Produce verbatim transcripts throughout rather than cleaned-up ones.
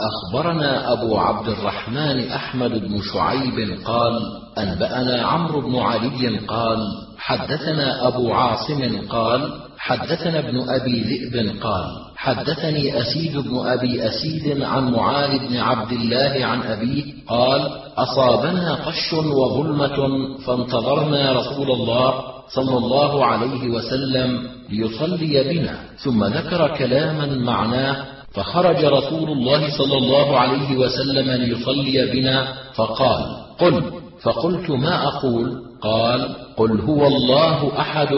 أخبرنا أبو عبد الرحمن أحمد بن شعيب قال أنبأنا عمرو بن علي قال حدثنا أبو عاصم قال حدثنا ابن أبي ذئب قال حدثني أسيد بن أبي أسيد عن معاذ بن عبد الله عن أبيه قال أصابنا قش وظلمة فانتظرنا رسول الله صلى الله عليه وسلم ليصلي بنا، ثم ذكر كلاما معناه، فخرج رسول الله صلى الله عليه وسلم ليصلي بنا فقال قل، فقلت ما أقول؟ قال قل هو الله أحد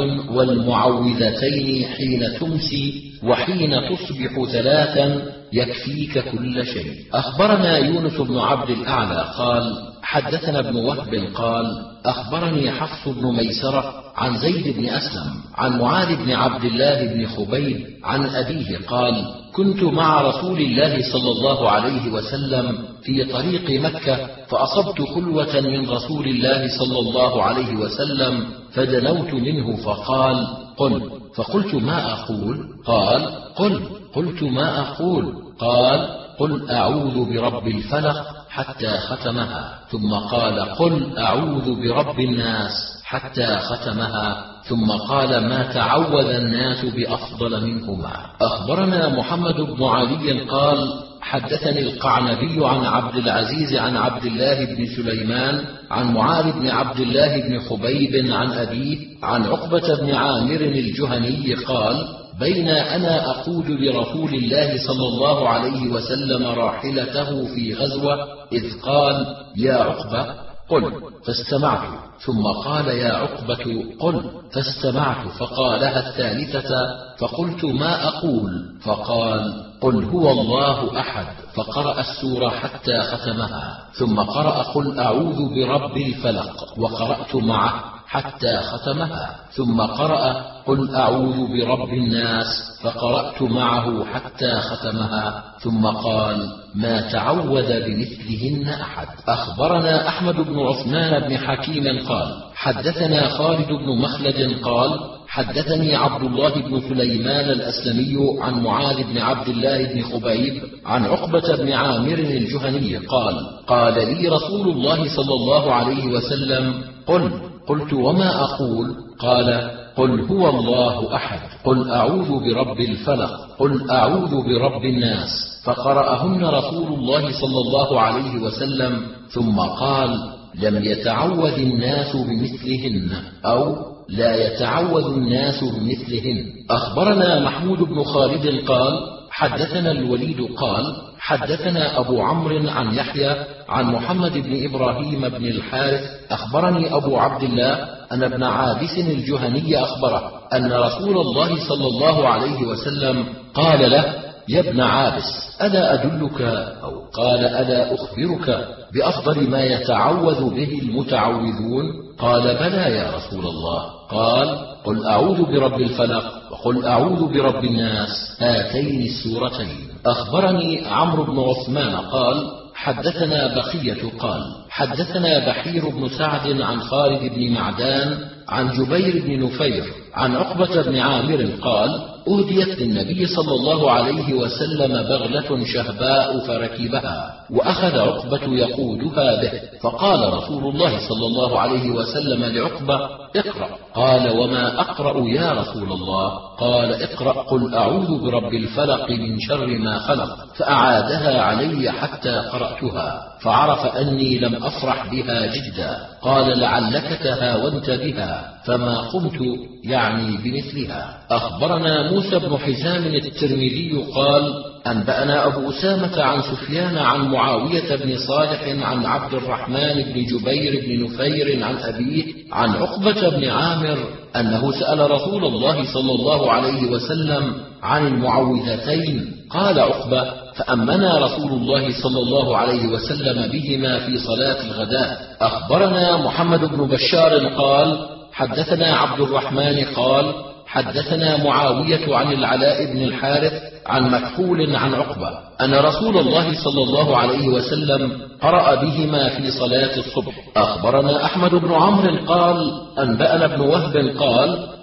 والمعوذتين حين تمسي وحين تصبح ثلاثا يكفيك كل شيء. أخبرنا يونس بن عبد الأعلى قال حدثنا ابن وهب قال أخبرني حفص بن ميسرة عن زيد بن أسلم عن معاذ بن عبد الله بن خبيب عن أبيه قال كنت مع رسول الله صلى الله عليه وسلم في طريق مكة فأصبت خلوة من رسول الله صلى الله عليه وسلم فدنوت منه فقال قل، فقلت ما أقول؟ قال قل، قلت ما أقول؟ قال قل أعوذ برب الفلق حتى ختمها، ثم قال قل أعوذ برب الناس حتى ختمها، ثم قال ما تعوذ الناس بأفضل منهما. أخبرنا محمد بن علي قال حدثني القعنبي عن عبد العزيز عن عبد الله بن سليمان عن معاذ بن عبد الله بن خبيب عن أبيه عن عقبة بن عامر الجهني قال بين أنا أقود لرسول الله صلى الله عليه وسلم راحلته في غزوة إذ قال يا عقبة قل، فاستمعت، ثم قال يا عقبة قل، فاستمعت، فقالها الثالثة فقلت ما أقول؟ فقال قل هو الله أحد، فقرأ السورة حتى ختمها، ثم قرأ قل أعوذ برب الفلق وقرأت معه حتى ختمها، ثم قرأ قل أعوذ برب الناس فقرأت معه حتى ختمها، ثم قال ما تعوذ بمثلهن أحد. أخبرنا أحمد بن عثمان بن حكيم قال حدثنا خالد بن مخلد قال حدثني عبد الله بن سليمان الأسلمي عن معاذ بن عبد الله بن خبيب عن عقبة بن عامر الجهني قال قال لي رسول الله صلى الله عليه وسلم قل، قلت وما أقول؟ قال قل هو الله أحد، قل أعوذ برب الفلق، قل أعوذ برب الناس، فقرأهن رسول الله صلى الله عليه وسلم، ثم قال لم يتعوذ الناس بمثلهن أو لا يتعوذ الناس بمثلهن. أخبرنا محمود بن خالد قال حدثنا الوليد قال حدثنا أبو عمرو عن يحيى عن محمد بن إبراهيم بن الحارث أخبرني أبو عبد الله أن ابن عابس الجهني أخبره أن رسول الله صلى الله عليه وسلم قال له يا ابن عابس ألا أدلك أو قال ألا أخبرك بأفضل ما يتعوذ به المتعوذون؟ قال بلى يا رسول الله. قال قل أعوذ برب الفلق وقل أعوذ برب الناس، هاتين السورتين. أخبرني عمرو بن عثمان قال حدثنا بقية قال حدثنا بحير بن سعد عن خالد بن معدان عن جبير بن نفير عن عقبة بن عامر قال أهديت للنبي صلى الله عليه وسلم بغلة شهباء فركبها، وأخذ عقبة يقودها به، فقال رسول الله صلى الله عليه وسلم لعقبة اقرأ. قال وما أقرأ يا رسول الله؟ قال اقرأ قل أعوذ برب الفلق من شر ما خلق، فأعادها علي حتى قرأتها فعرف أني لم أفرح بها جدا. قال لعلك تهاونت بها فما قمت يعني بمثلها. أخبرنا موسى بن حزام الترمذي قال أنبأنا أبو أسامة عن سفيان عن معاوية بن صالح عن عبد الرحمن بن جبير بن نفير عن أبيه عن عقبة بن عامر أنه سأل رسول الله صلى الله عليه وسلم عن المعوذتين. قال عقبة فأمنا رسول الله صلى الله عليه وسلم بهما في صلاة الغداء. أخبرنا محمد بن بشار قال حدثنا عبد الرحمن قال حدثنا معاوية عن العلاء بن الحارث عن مكحول عن عقبة أن رسول الله صلى الله عليه وسلم قرأ بهما في صلاة الصبح. أخبرنا أحمد بن عمرو قال أنبأنا ابن وهب قال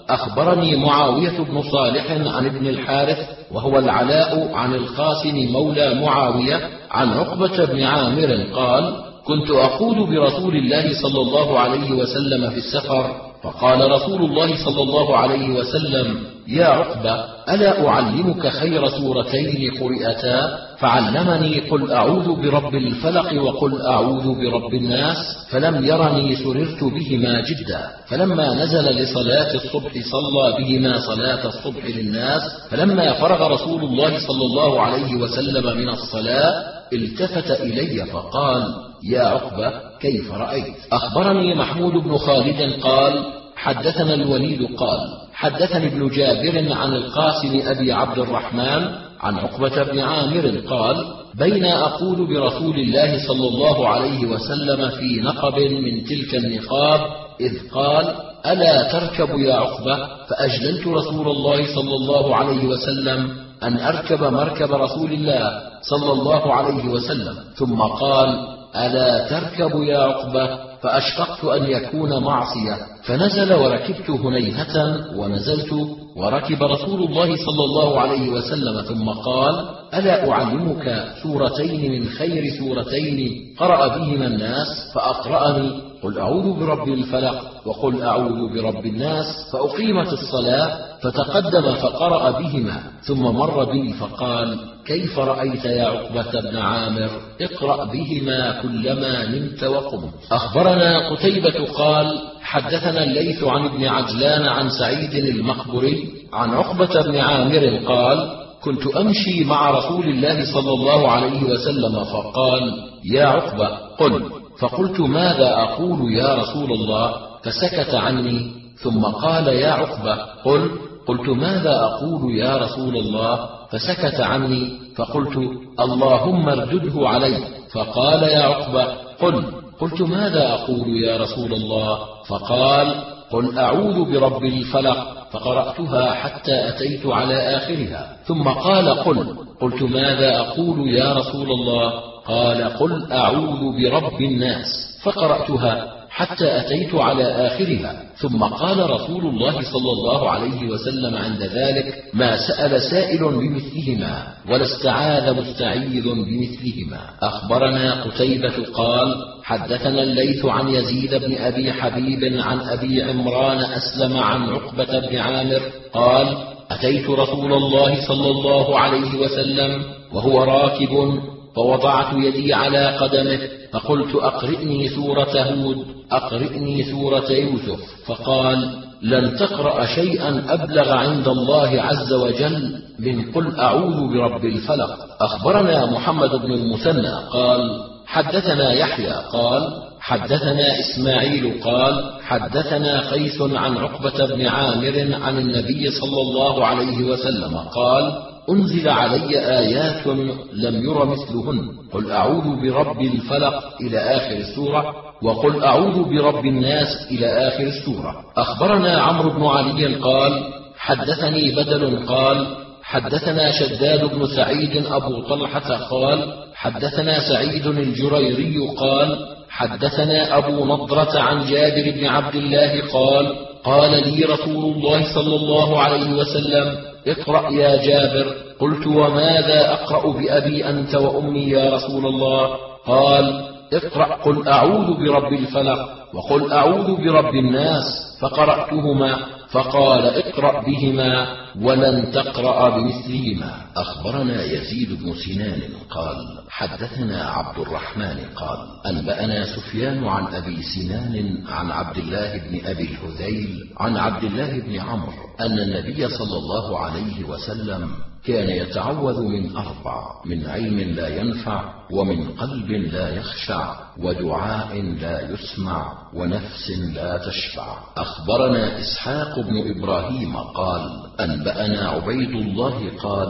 أخبرني معاوية بن صالح عن ابن الحارث وهو العلاء عن القاسم مولى معاوية عن عقبة بن عامر قال: كنت أقول برسول الله صلى الله عليه وسلم في السفر، فقال رسول الله صلى الله عليه وسلم: يا عقبة، ألا أعلمك خير سورتين قرئتا؟ فعلمني قل أعوذ برب الفلق وقل أعوذ برب الناس، فلم يرني سررت بهما جدا. فلما نزل لصلاة الصبح صلى بهما صلاة الصبح للناس، فلما فرغ رسول الله صلى الله عليه وسلم من الصلاة التفت إلي فقال: يا عقبة، كيف رأيت؟ أخبرني محمود بن خالد قال: حدثنا الوليد قال: حدثني ابن جابر عن القاسم أبي عبد الرحمن عن عقبة بن عامر قال: بين أقول برسول الله صلى الله عليه وسلم في نقب من تلك النقاب إذ قال: ألا تركب يا عقبة؟ فأجللت رسول الله صلى الله عليه وسلم أن أركب مركب رسول الله صلى الله عليه وسلم، ثم قال: ألا تركب يا عقبة؟ فأشفقت أن يكون معصية، فنزل وركبت هنيهة، ونزلت وركب رسول الله صلى الله عليه وسلم، ثم قال: ألا أعلمك سورتين من خير سورتين قرأ بهما الناس؟ فأقرأني قل أعوذ برب الفلق وقل أعوذ برب الناس، فأقيمت الصلاة، فتقدم فقرأ بهما، ثم مر بي فقال: كيف رأيت يا عقبة بن عامر؟ اقرأ بهما كلما نمت وقمت. أخبرنا قتيبة قال: حدثنا الليث عن ابن عجلان عن سعيد المقبري عن عقبة بن عامر قال: كنت أمشي مع رسول الله صلى الله عليه وسلم فقال: يا عقبة، قل. فقلت: ماذا أقول يا رسول الله؟ فسكت عني، ثم قال: يا عقبة، قل. قلت: ماذا أقول يا رسول الله؟ فسكت عني، فقلت: اللهم اردده علي. فقال: يا عقبة، قل. قلت: ماذا أقول يا رسول الله؟ فقال: قل أعوذ برب الفلق. فقرأتها حتى أتيت على آخرها، ثم قال: قل. قلت: ماذا أقول يا رسول الله؟ قال: قل أعوذ برب الناس. فقرأتها حتى أتيت على آخرها، ثم قال رسول الله صلى الله عليه وسلم عند ذلك: ما سأل سائل بمثلهما ولا استعاذ مستعيذ بمثلهما. أخبرنا قتيبة قال: حدثنا الليث عن يزيد بن أبي حبيب عن أبي عمران أسلم عن عقبة بن عامر قال: أتيت رسول الله صلى الله عليه وسلم وهو راكب، فوضعت يدي على قدمه، فقلت: أقرئني سورة هود، أقرئني سورة يوسف. فقال: لن تقرأ شيئا أبلغ عند الله عز وجل من قل أعوذ برب الفلق. أخبرنا محمد بن المثنى قال: حدثنا يحيى قال: حدثنا إسماعيل قال: حدثنا قيس عن عقبة بن عامر عن النبي صلى الله عليه وسلم قال: أنزل علي آيات لم ير مثلهن، قل أعوذ برب الفلق إلى آخر السورة، وقل أعوذ برب الناس إلى آخر السورة. أخبرنا عمرو بن علي قال: حدثني بدل قال: حدثنا شداد بن سعيد أبو طلحة قال: حدثنا سعيد الجريري قال: حدثنا أبو نضرة عن جابر بن عبد الله قال: قال لي رسول الله صلى الله عليه وسلم: اقرأ يا جابر. قلت: وماذا أقرأ بأبي أنت وأمي يا رسول الله؟ قال: اقرأ قل أعوذ برب الفلق وقل أعوذ برب الناس. فقرأتهما، فقال: اقرأ بهما ولن تقرأ بمثلهما. أخبرنا يزيد بن سنان قال: حدثنا عبد الرحمن قال: أنبأنا سفيان عن أبي سنان عن عبد الله بن أبي الهذيل عن عبد الله بن عمرو أن النبي صلى الله عليه وسلم كان يتعوذ من أربع: من علم لا ينفع، ومن قلب لا يخشع، ودعاء لا يسمع، ونفس لا تشبع. أخبرنا إسحاق بن إبراهيم قال: أنبأنا عبيد الله قال: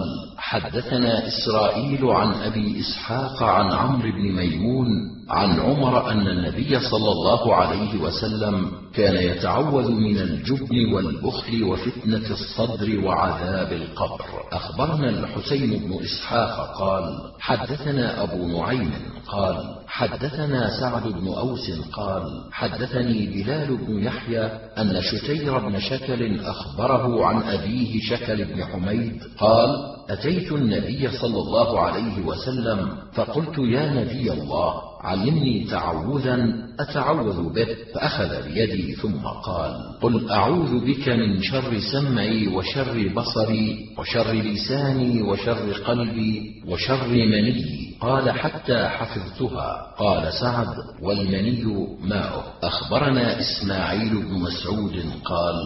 حدثنا إسرائيل عن أبي إسحاق عن عمرو بن ميمون عن عمر أن النبي صلى الله عليه وسلم كان يتعوذ من الجبن والبخل وفتنة الصدر وعذاب القبر. أخبرنا أخبرنا الحسين بن إسحاق قال حدثنا أبو نعيم قال حدثنا سعد بن أوس قال حدثني بلال بن يحيى أن شتير بن شكل أخبره عن أبيه شكل بن حميد قال أتيت النبي صلى الله عليه وسلم فقلت يا نبي الله علمني تعوذا أتعوذ به، فأخذ بيدي ثم قال قل أعوذ بك من شر سمعي وشر بصري وشر لساني وشر قلبي وشر مني. قال حتى حفظتها. قال سعد والمني ماؤه. أخبرنا إسماعيل بن مسعود قال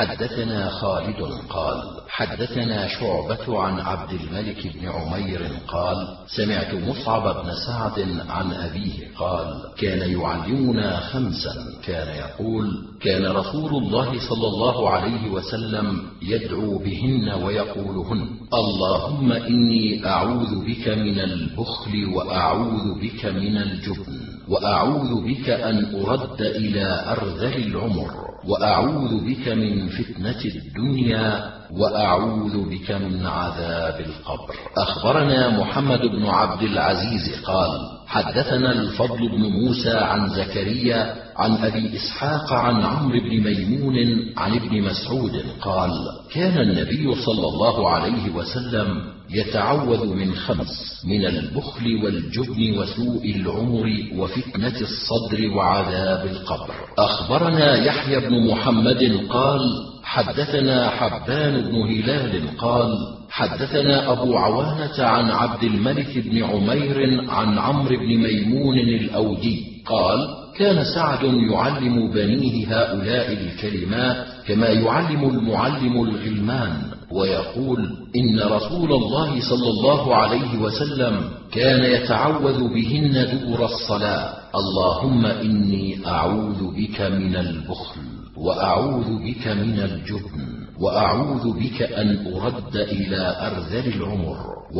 حدثنا خالد قال حدثنا شعبة عن عبد الملك بن عمير قال سمعت مصعب بن سعد عن أبيه قال كان يعلمنا خمسا، كان يقول كان رسول الله صلى الله عليه وسلم يدعو بهن ويقولهن اللهم إني أعوذ بك من البخل وأعوذ بك من الجبن وأعوذ بك أن أرد إلى أرذل العمر وأعوذ بك من فتنة الدنيا وأعوذ بك من عذاب القبر. أخبرنا محمد بن عبد العزيز قال حدثنا الفضل بن موسى عن زكريا عن أبي إسحاق عن عمرو بن ميمون عن ابن مسعود قال كان النبي صلى الله عليه وسلم يتعوذ من خمس: من البخل والجبن وسوء العمر وفتنة الصدر وعذاب القبر. أخبرنا يحيى بن محمد قال حدثنا حبان بن هلال قال حدثنا أبو عوانة عن عبد الملك بن عمير عن عمرو بن ميمون الأودي قال كان سعد يعلم بنيه هؤلاء الكلمات كما يعلم المعلم الغلمان، ويقول إن رسول الله صلى الله عليه وسلم كان يتعوذ بهن دبر الصلاة: اللهم إني أعوذ بك من البخل وأعوذ بك من الجبن وأعوذ بك أن أرد إلى أرذل العمر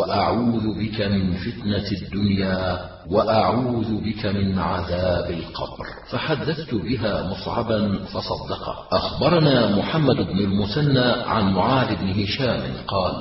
وأعوذ بك من فتنة الدنيا وأعوذ بك من عذاب القبر. فحدثت بها مصعبا فصدقه. أخبرنا محمد بن المثنى عن معاذ بن هشام قال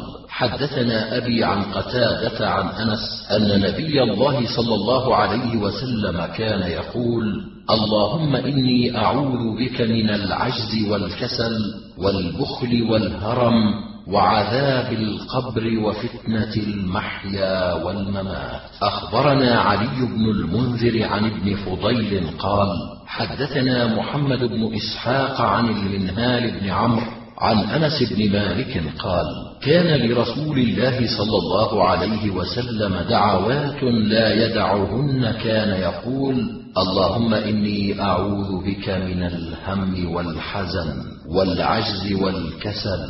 حدثنا أبي عن قتادة عن أنس أن نبي الله صلى الله عليه وسلم كان يقول: اللهم إني أعوذ بك من العجز والكسل والبخل والهرم وعذاب القبر وفتنة المحيا والممات. أخبرنا علي بن المنذر عن ابن فضيل قال حدثنا محمد بن إسحاق عن المنهال بن عمرو عن أنس بن مالك قال كان لرسول الله صلى الله عليه وسلم دعوات لا يدعهن، كان يقول: اللهم إني أعوذ بك من الهم والحزن والعجز والكسل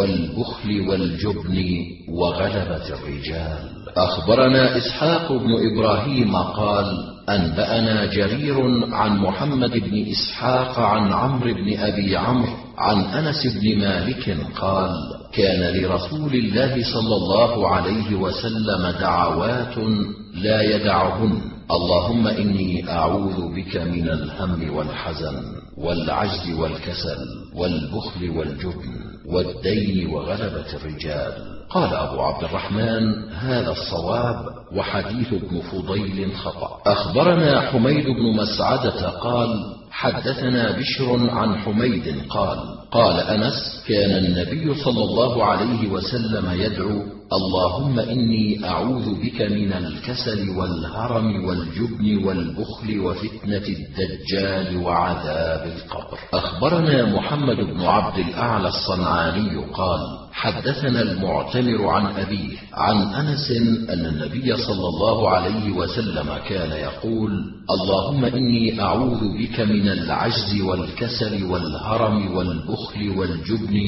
والبخل والجبن وغلبة الرجال. أخبرنا إسحاق بن إبراهيم قال أنبأنا جرير عن محمد بن إسحاق عن عمرو بن أبي عمرو عن أنس بن مالك قال كان لرسول الله صلى الله عليه وسلم دعوات لا يدعهن: اللهم إني أعوذ بك من الهم والحزن والعجز والكسل والبخل والجبن والدين وغلبة الرجال. قال أبو عبد الرحمن هذا الصواب وحديث ابن فضيل خطأ. أخبرنا حميد بن مسعدة قال حدثنا بشر عن حميد قال قال أنس كان النبي صلى الله عليه وسلم يدعو: اللهم إني أعوذ بك من الكسل والهرم والجبن والبخل وفتنة الدجال وعذاب القبر. أخبرنا محمد بن عبد الأعلى الصنعاني قال حدثنا المعتمر عن أبيه عن أنس أن النبي صلى الله عليه وسلم كان يقول: اللهم إني أعوذ بك من العجز والكسل والهرم والبخل والجبن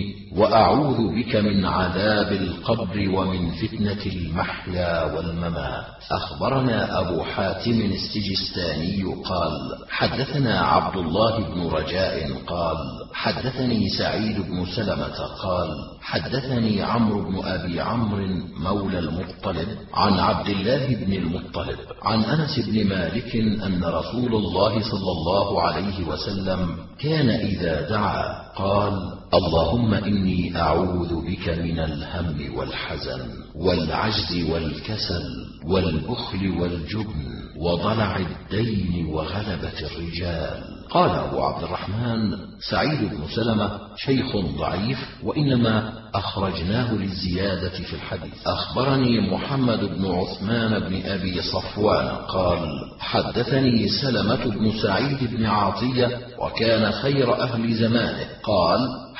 وأعوذ بك من عذاب القبر ومن فتنة المحيا والممات. أخبرنا أبو حاتم السجستاني قال حدثنا عبد الله بن رجاء قال حدثني سعيد بن سلمة قال حدثنا حدثني عمرو بن أبي عمرو مولى المطلب عن عبد الله بن المطلب عن أنس بن مالك أن رسول الله صلى الله عليه وسلم كان إذا دعا قال: اللهم إني أعوذ بك من الهم والحزن والعجز والكسل والبخل والجبن وضلع الدين وغلبة الرجال. قال أبو عبد الرحمن: سعيد بن سلمة شيخ ضعيف، وإنما أخرجناه للزيادة في الحديث. أخبرني محمد بن عثمان بن أبي صفوان قال: حدثني سلمة بن سعيد بن عاطية وكان خير أهل زمانه قال: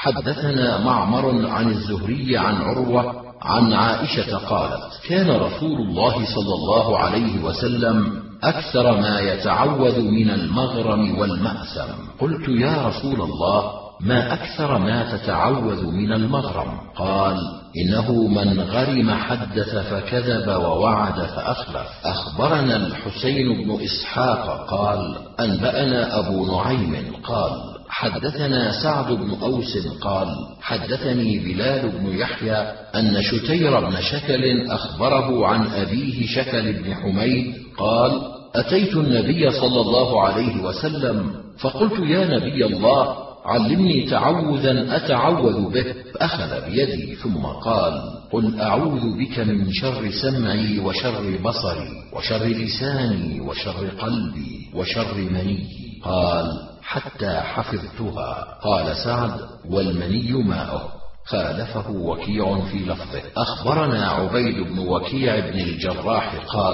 حدثنا معمر عن الزهري عن عروة عن عائشة قالت: كان رسول الله صلى الله عليه وسلم أكثر ما يتعوذ من المغرم والمأثم. قلت: يا رسول الله، ما أكثر ما تتعوذ من المغرم؟ قال: إنه من غرم حدث فكذب ووعد فأخلف. أخبرنا الحسين بن إسحاق قال: أنبأنا أبو نعيم قال: حدثنا سعد بن أوس قال: حدثني بلال بن يحيى أن شتير بن شكل أخبره عن أبيه شكل بن حميد قال: أتيت النبي صلى الله عليه وسلم فقلت: يا نبي الله، علمني تعوذا أتعوذ به، فأخذ بيدي ثم قال: قل أعوذ بك من شر سمعي وشر بصري وشر لساني وشر قلبي وشر مني. قال: حتى حفظتها. قال سعد: والمني ماؤه. خالفه وكيع في لفظه. أخبرنا عبيد بن وكيع بن الجراح قال: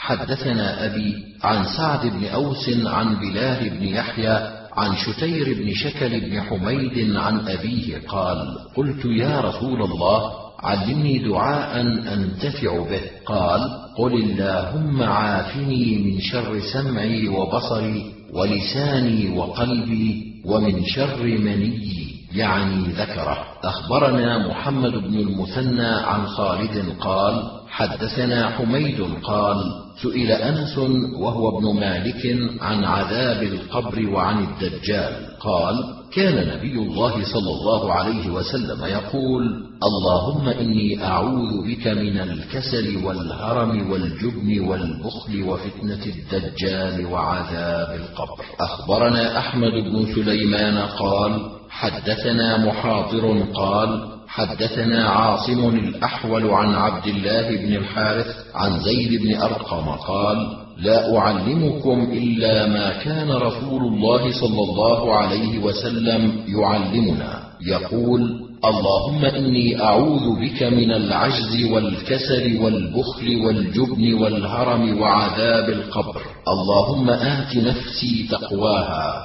حدثنا أبي عن سعد بن أوس عن بلال بن يحيى عن شتير بن شكل بن حميد عن أبيه قال: قلت: يا رسول الله، علمني دعاء أنتفع به. قال: قل اللهم عافني من شر سمعي وبصري ولساني وقلبي ومن شر مني، يعني ذكره. أخبرنا محمد بن المثنى عن خالد قال: حدثنا حميد قال: سئل أنس وهو ابن مالك عن عذاب القبر وعن الدجال، قال: كان نبي الله صلى الله عليه وسلم يقول: اللهم إني أعوذ بك من الكسل والهرم والجبن والبخل وفتنة الدجال وعذاب القبر. أخبرنا أحمد بن سليمان قال: حدثنا محاضر قال: حدثنا عاصم الأحول عن عبد الله بن الحارث عن زيد بن أرقم قال: لا أعلمكم إلا ما كان رسول الله صلى الله عليه وسلم يعلمنا، يقول: اللهم إني أعوذ بك من العجز والكسل والبخل والجبن والهرم وعذاب القبر. اللهم آت نفسي تقواها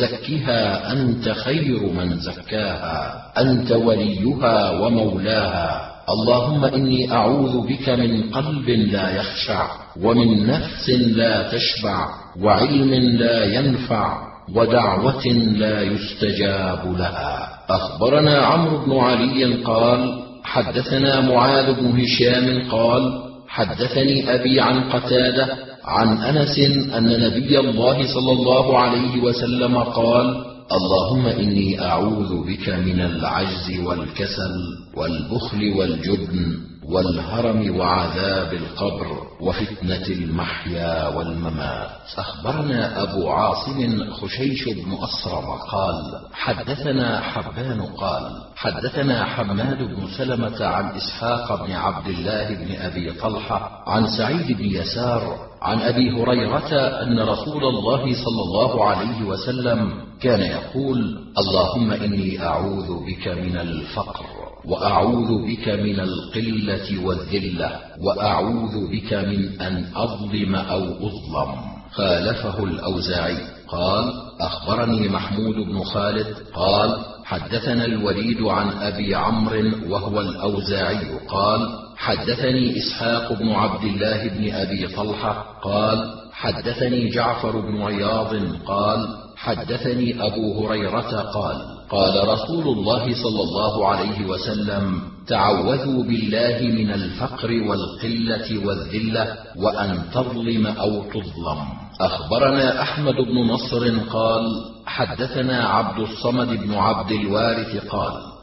وزكها أنت خير من زكاها، أنت وليها ومولاها. اللهم إني أعوذ بك من قلب لا يخشع، ومن نفس لا تشبع، وعلم لا ينفع، ودعوة لا يستجاب لها. أخبرنا عمرو بن علي قال: حدثنا معاذ بن هشام قال: حدثني أبي عن قتادة عن أنس أن نبي الله صلى الله عليه وسلم قال: اللهم إني أعوذ بك من العجز والكسل والبخل والجبن والهرم وعذاب القبر وفتنة المحيا والممات. أخبرنا أبو عاصم خشيش بن أسرم قال: حدثنا حبان قال: حدثنا حماد بن سلمة عن إسحاق بن عبد الله بن أبي طلحة عن سعيد بن يسار عن أبي هريرة أن رسول الله صلى الله عليه وسلم كان يقول: اللهم إني أعوذ بك من الفقر، وأعوذ بك من القلة والذلة، وأعوذ بك من أن أظلم أو أظلم. خالفه الأوزاعي. قال: أخبرني محمود بن خالد قال: حدثنا الوليد عن أبي عمرو وهو الأوزاعي قال: حدثني إسحاق بن عبد الله بن أبي طلحة قال: حدثني جعفر بن عياض قال: حدثني أبو هريرة قال: قال رسول الله صلى الله عليه وسلم: تعوذوا بالله من الفقر والقلة والذلة، وأن تظلم أو تظلم. أخبرنا أحمد بن نصر قال: حدثنا عبد الصمد بن عبد الوارث قال: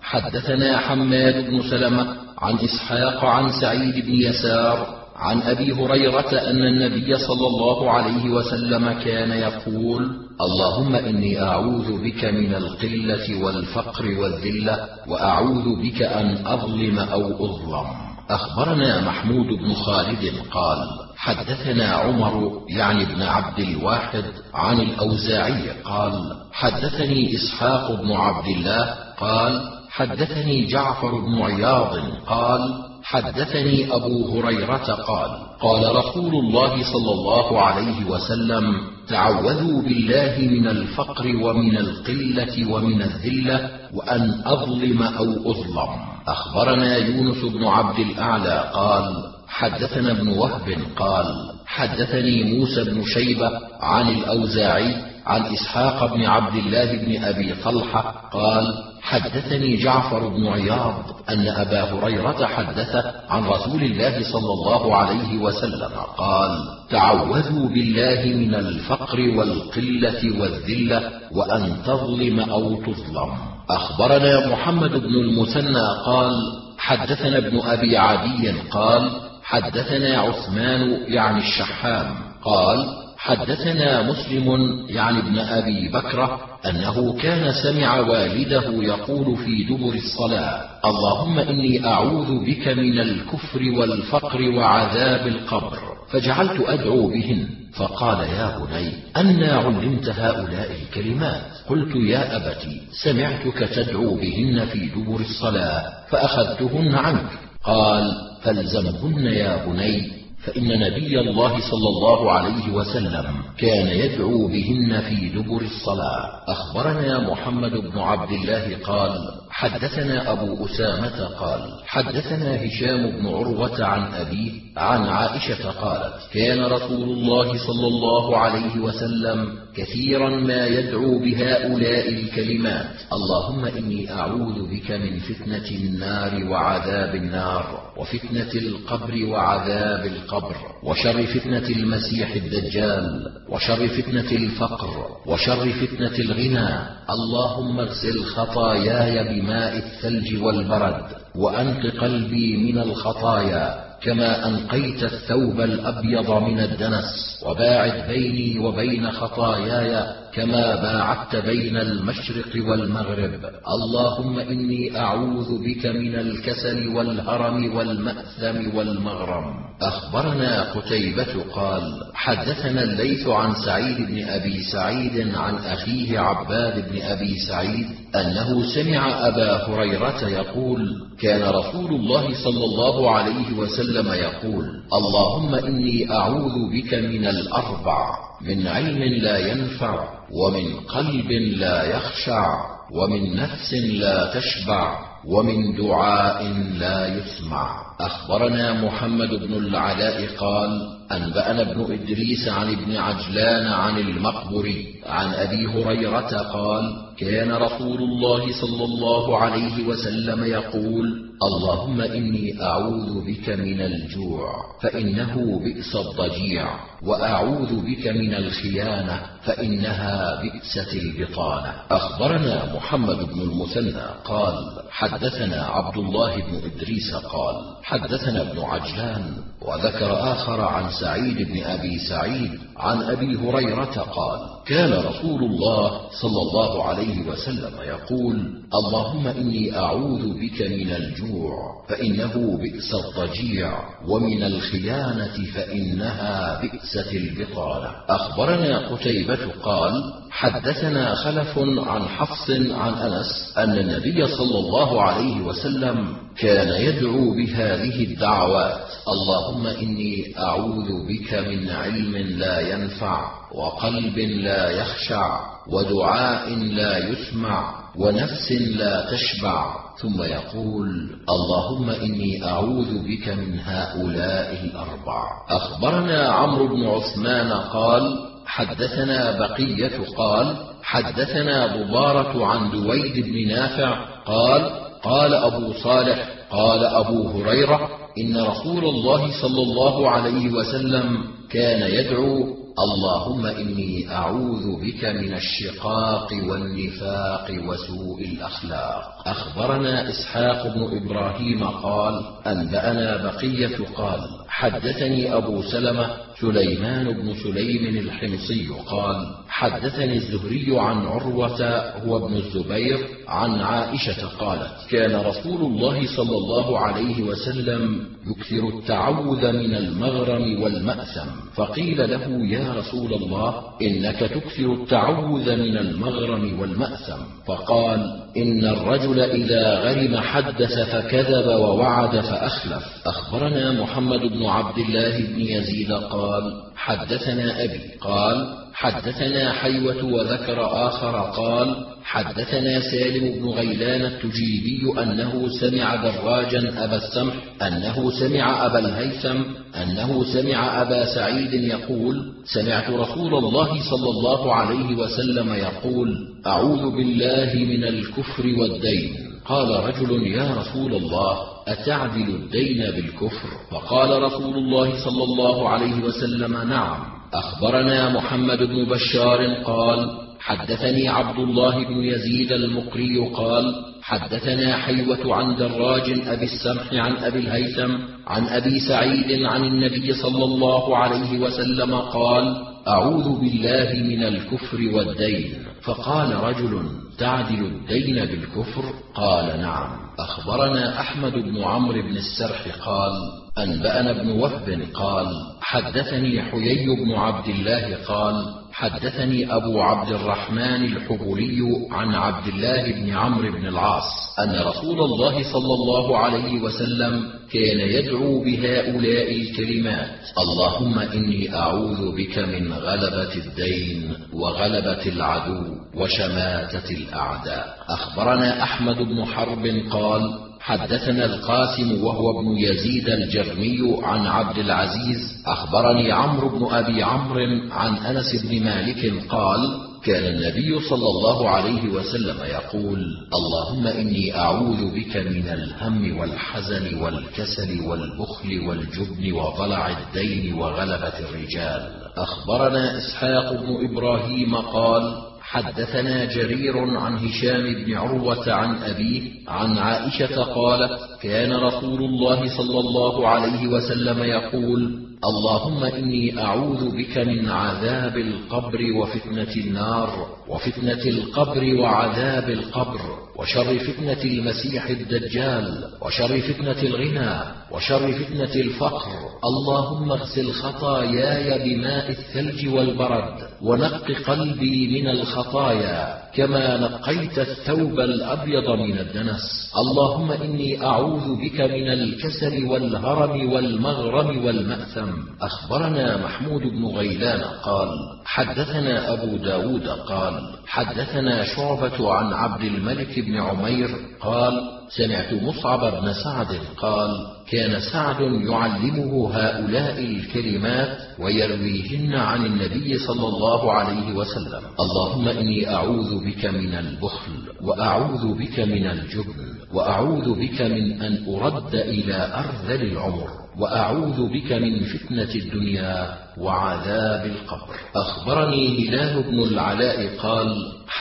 حدثنا حماد بن سلمة عن إسحاق عن سعيد بن يسار عن أبي هريرة أن النبي صلى الله عليه وسلم كان يقول: اللهم إني أعوذ بك من القلة والفقر والذلة، وأعوذ بك أن أظلم أو أظلم. أخبرنا محمود بن خالد قال: حدثنا عمر يعني بن عبد الواحد عن الأوزاعي قال: حدثني إسحاق بن عبد الله قال: حدثني جعفر بن عياض قال: حدثني أبو هريرة قال: قال رسول الله صلى الله عليه وسلم: تعوذوا بالله من الفقر ومن القلة ومن الذلة وأن أظلم أو أظلم. أخبرنا يونس بن عبد الأعلى قال: حدثنا ابن وهب قال: حدثني موسى بن شيبة عن الأوزاعي عن إسحاق بن عبد الله بن أبي طلحة قال: حدثني جعفر بن عياض أن أبا هريرة حدثه عن رسول الله صلى الله عليه وسلم قال: تعوذوا بالله من الفقر والقلة والذلة وأن تظلم أو تظلم. أخبرنا محمد بن المثنى قال: حدثنا ابن أبي عدي قال: حدثنا عثمان يعني الشحام قال: حدثنا مسلم يعني ابن أبي بكرة أنه كان سمع والده يقول في دبر الصلاة: اللهم إني أعوذ بك من الكفر والفقر وعذاب القبر، فجعلت أدعو بهن. فقال: يا بني، أنى علمت هؤلاء الكلمات؟ قلت: يا أبت، سمعتك تدعو بهن في دبر الصلاة فأخذتهن عنك. قال: فالزمهن يا بني، فإن نبي الله صلى الله عليه وسلم كان يدعو بهن في دبر الصلاة. أخبرنا محمد بن عبد الله قال: حدثنا أبو أسامة قال: حدثنا هشام بن عروة عن أبيه عن عائشة قالت: كان رسول الله صلى الله عليه وسلم كثيرا ما يدعو بهؤلاء الكلمات: اللهم إني أعوذ بك من فتنة النار وعذاب النار، وفتنة القبر وعذاب القبر، وشر فتنة المسيح الدجال، وشر فتنة الفقر، وشر فتنة الغنى. اللهم اغسل خطاياي بماء الثلج والبرد، وأنق قلبي من الخطايا كما أنقيت الثوب الأبيض من الدنس، وباعد بيني وبين خطاياي كما باعدت بين المشرق والمغرب. اللهم إني أعوذ بك من الكسل والهرم والمأثم والمغرم. أخبرنا قتيبة قال: حدثنا الليث عن سعيد بن أبي سعيد عن أخيه عباد بن أبي سعيد أنه سمع أبا هريرة يقول: كان رسول الله صلى الله عليه وسلم يقول: اللهم إني أعوذ بك من الأربع: من علم لا ينفع، ومن قلب لا يخشع، ومن نفس لا تشبع، ومن دعاء لا يسمع. أخبرنا محمد بن العلاء قال: أنبأنا ابن إدريس عن ابن عجلان عن المقبري عن أبي هريرة قال: كان رسول الله صلى الله عليه وسلم يقول: اللهم إني أعوذ بك من الجوع فإنه بئس الضجيع، وأعوذ بك من الخيانة فإنها بئست البطانة. أخبرنا محمد بن المثنى قال: حدثنا عبد الله بن إدريس قال: حدثنا ابن عجلان، وذكر آخر عن سعيد بن أبي سعيد عن أبي هريرة قال: كان رسول الله صلى الله عليه وسلم يقول: اللهم إني أعوذ بك من الجوع فإنه بئس الضجيع، ومن الخيانة فإنها بئست البطانة. أخبرنا قتيبة قال: حدثنا خلف عن حفص عن أنس أن النبي صلى الله عليه وسلم كان يدعو بهذه الدعوات: اللهم إني أعوذ بك من علم لا ينفع، وقلب لا يخشع، ودعاء لا يسمع، ونفس لا تشبع، ثم يقول: اللهم إني أعوذ بك من هؤلاء الأربع. أخبرنا عمرو بن عثمان قال: حدثنا بقية قال: حدثنا ضبارة عن دويد بن نافع قال: قال أبو صالح قال أبو هريرة: إن رسول الله صلى الله عليه وسلم كان يدعو: اللهم إني أعوذ بك من الشقاق والنفاق وسوء الأخلاق. أخبرنا إسحاق بن إبراهيم قال أنبأنا بقية قال حدثني أبو سلمة سليمان بن سليم الحمصي قال حدثني الزهري عن عروة هو ابن الزبير عن عائشة قالت كان رسول الله صلى الله عليه وسلم يكثر التعوذ من المغرم والمأثم، فقيل له يا رسول الله إنك تكثر التعوذ من المغرم والمأثم، فقال إن الرجل إذا غرم حدث فكذب ووعد فأخلف. أخبرنا محمد بن عبد الله بن يزيد قال حدثنا أبي قال حدثنا حيوة وذكر آخر قال حدثنا سالم بن غيلان التجيبي أنه سمع دراجا أبا السمح أنه سمع أبا الهيثم أنه سمع أبا سعيد يقول سمعت رسول الله صلى الله عليه وسلم يقول أعوذ بالله من الكفر والدين. قال رجل يا رسول الله أتعدل الدين بالكفر؟ فقال رسول الله صلى الله عليه وسلم نعم. أخبرنا محمد بن بشار قال حدثني عبد الله بن يزيد المقري قال حدثنا حيوة عن دراج أبي السمح عن أبي الهيثم عن أبي سعيد عن النبي صلى الله عليه وسلم قال أعوذ بالله من الكفر والدين. فقال رجل تعدل الدين بالكفر؟ قال نعم. أخبرنا أحمد بن عمرو بن السرح قال أنبأنا ابن وهب قال حدثني حيي بن عبد الله قال حدثني أبو عبد الرحمن الحبولي عن عبد الله بن عمرو بن العاص أن رسول الله صلى الله عليه وسلم كان يدعو بهؤلاء الكلمات اللهم إني أعوذ بك من غلبة الدين وغلبة العدو وشماتة الأعداء. أخبرنا أحمد بن حرب قال حدثنا القاسم وهو ابن يزيد الجرمي عن عبد العزيز أخبرني عمرو بن أبي عمرو عن أنس بن مالك قال كان النبي صلى الله عليه وسلم يقول اللهم إني أعوذ بك من الهم والحزن والكسل والبخل والجبن وضلع الدين وغلبة الرجال. أخبرنا إسحاق بن إبراهيم قال حدثنا جرير عن هشام بن عروة عن أبيه عن عائشة قالت كان رسول الله صلى الله عليه وسلم يقول اللهم إني أعوذ بك من عذاب القبر وفتنة النار وفتنة القبر وعذاب القبر وشر فتنة المسيح الدجال وشر فتنة الغنى وشر فتنة الفقر. اللهم اغسل خطاياي بماء الثلج والبرد ونق قلبي من الخطايا كما نقيت الثوب الأبيض من الدنس. اللهم إني أعوذ بك من الكسل والهرم والمغرم والمأثم. أخبرنا محمود بن غيلان قال حدثنا أبو داود قال حدثنا شعبة عن عبد الملك بن عمير قال سمعت مصعب بن سعد قال كان سعد يعلمه هؤلاء الكلمات ويرويهن عن النبي صلى الله عليه وسلم اللهم إني أعوذ بك من البخل وأعوذ بك من الجبن وأعوذ بك من أن أرد إلى أرذل العمر وأعوذ بك من فتنة الدنيا وعذاب القبر. أخبرني هلال بن العلاء قال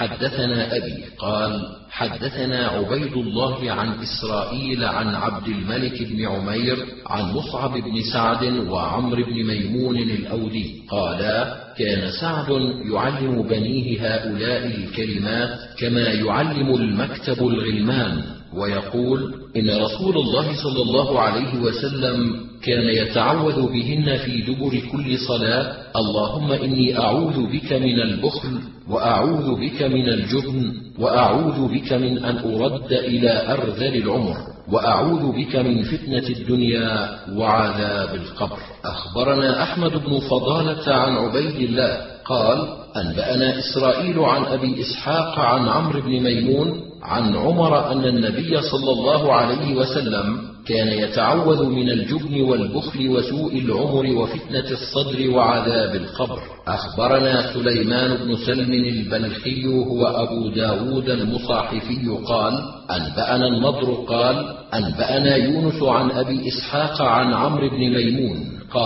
حدثنا أبي قال حدثنا عبيد الله عن إسرائيل عن عبد الملك بن عمير عن مصعب بن سعد وعمر بن ميمون الأودي قالا كان سعد يعلم بنيه هؤلاء الكلمات كما يعلم المكتب الغلمان ويقول إن رسول الله صلى الله عليه وسلم كان يتعوذ بهن في دبر كل صلاة اللهم إني أعوذ بك من البخل وأعوذ بك من الجبن وأعوذ بك من أن أرد إلى أرذل العمر وأعوذ بك من فتنة الدنيا وعذاب القبر. أخبرنا أحمد بن فضالة عن عبيد الله قال أنبأنا إسرائيل عن أبي إسحاق عن عمرو بن ميمون عن عمر أن النبي صلى الله عليه وسلم كان يتعوذ من الجبن والبخل وسوء العمر وفتنة الصدر وعذاب القبر. أخبرنا سليمان بن سلم البلخي هو أبو داود المصاحفي قال أنبأنا النضر قال أنبأنا يونس عن أبي إسحاق عن عمرو بن ميمون قال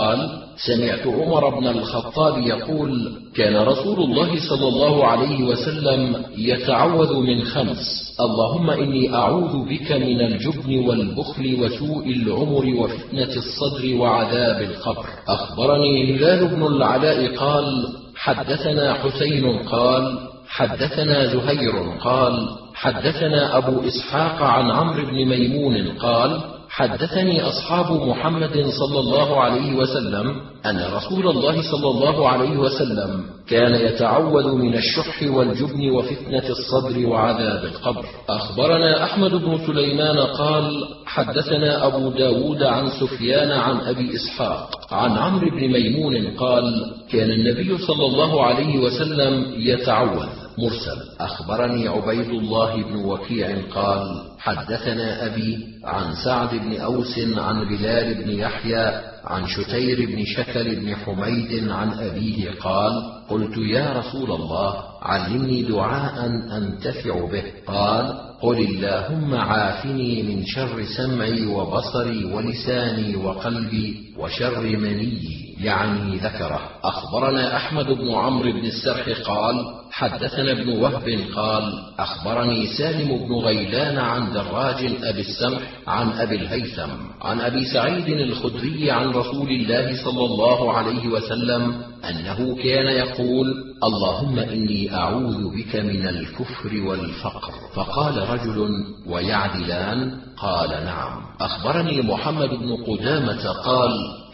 سمعت عمر بن الخطاب يقول: كان رسول الله صلى الله عليه وسلم يتعوذ من خمس: اللهم إني أعوذ بك من الجبن والبخل وسوء العمر وفتنة الصدر وعذاب القبر. أخبرني هلال بن العلاء قال: حدثنا حسين قال: حدثنا زهير قال: حدثنا أبو إسحاق عن عمرو بن ميمون قال: حدثني أصحاب محمد صلى الله عليه وسلم أن رسول الله صلى الله عليه وسلم كان يتعوذ من الشح والجبن وفتنة الصدر وعذاب القبر. أخبرنا أحمد بن سليمان قال: حدثنا أبو داود عن سفيان عن أبي إسحاق عن عمرو بن ميمون قال: كان النبي صلى الله عليه وسلم يتعوذ. مرسل. أخبرني عبيد الله بن وكيع قال: حدثنا أبي عن سعد بن أوس عن بلال بن يحيى عن شتير بن شكل بن حميد عن أبيه قال: قلت يا رسول الله علمني دعاء أنتفع به. قال: قل اللهم عافني من شر سمعي وبصري ولساني وقلبي وشر مني، يعني ذكره. أخبرنا أحمد بن عمرو بن السرح قال: حدثنا ابن وهب قال: أخبرني سالم بن غيلان عن دراج أبي السمح عن أبي الهيثم عن أبي سعيد الخدري عن رسول الله صلى الله عليه وسلم أنه كان يقول: اللهم إني أعوذ بك من الكفر والفقر. فقال رجل: ويعدلان؟ قال: نعم. أخبرني محمد بن قدامة قال: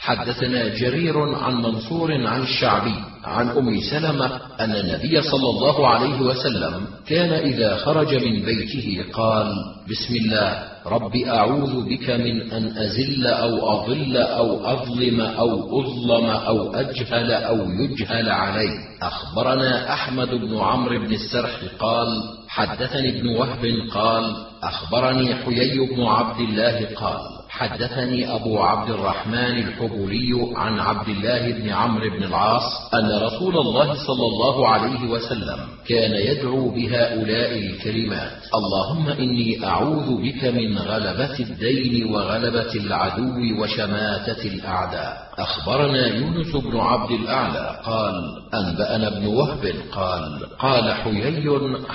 حدثنا جرير عن منصور عن الشعبي عن أم سلمة أن النبي صلى الله عليه وسلم كان إذا خرج من بيته قال: بسم الله رب أعوذ بك من أن أزل أو أضل أو أظلم أو أظلم أو أجهل أو يجهل علي. أخبرنا أحمد بن عمرو بن السرح قال: حدثني ابن وهب قال: أخبرني حيي بن عبد الله قال: حدثني أبو عبد الرحمن الحبولي عن عبد الله بن عمرو بن العاص أن رسول الله صلى الله عليه وسلم كان يدعو بهؤلاء الكلمات: اللهم إني أعوذ بك من غلبة الدين وغلبة العدو وشماتة الأعداء. أخبرنا يونس بن عبد الأعلى قال: أنبأنا ابن وهب قال: قال حيي: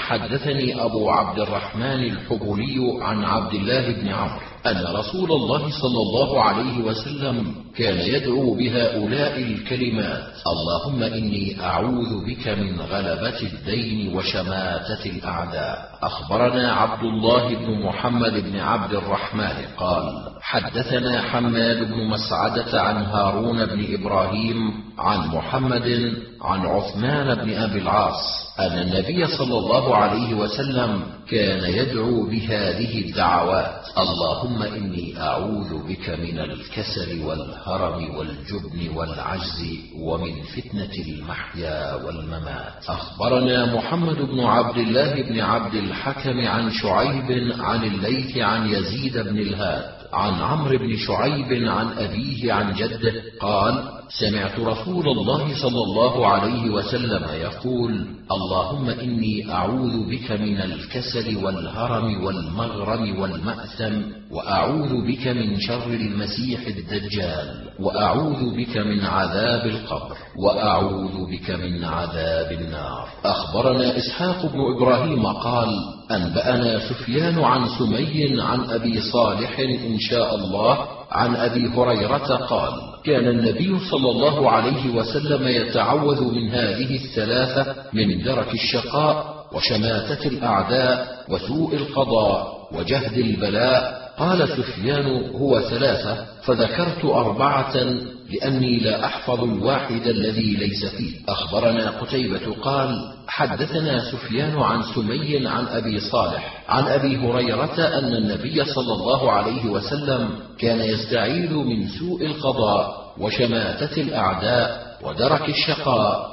حدثني أبو عبد الرحمن الحبولي عن عبد الله بن عمرو أن رسول الله صلى الله عليه وسلم كان يدعو بهؤلاء الكلمات: اللهم إني أعوذ بك من غلبة الدين وشماتة الأعداء. أخبرنا عبد الله بن محمد بن عبد الرحمن قال: حدثنا حماد بن مسعدة عن هارون بن إبراهيم عن محمد عن عثمان بن أبي العاص أن النبي صلى الله عليه وسلم كان يدعو بهذه الدعوات: اللهم إني أعوذ بك من الكسل والهرم والجبن والعجز ومن فتنة المحيا والممات. أخبرنا محمد بن عبد الله بن عبد الحكم عن شعيب عن الليث عن يزيد بن الهاد عن عمرو بن شعيب عن أبيه عن جده قال: سمعت رسول الله صلى الله عليه وسلم يقول: اللهم إني أعوذ بك من الكسل والهرم والمغرم والمأثم، وأعوذ بك من شر المسيح الدجال، وأعوذ بك من عذاب القبر، وأعوذ بك من عذاب النار. أخبرنا إسحاق بن إبراهيم قال: أنبأنا سفيان عن سمي عن أبي صالح إن شاء الله عن أبي هريرة قال: كان النبي صلى الله عليه وسلم يتعوذ من هذه الثلاثة: من درك الشقاء وشماتة الأعداء وسوء القضاء وجهد البلاء. قال سفيان: هو ثلاثة، فذكرت أربعة لأني لا أحفظ الواحد الذي ليس فيه. أخبرنا قتيبة قال: حدثنا سفيان عن سمي عن أبي صالح عن أبي هريرة أن النبي صلى الله عليه وسلم كان يستعيذ من سوء القضاء وشماتة الأعداء ودرك الشقاء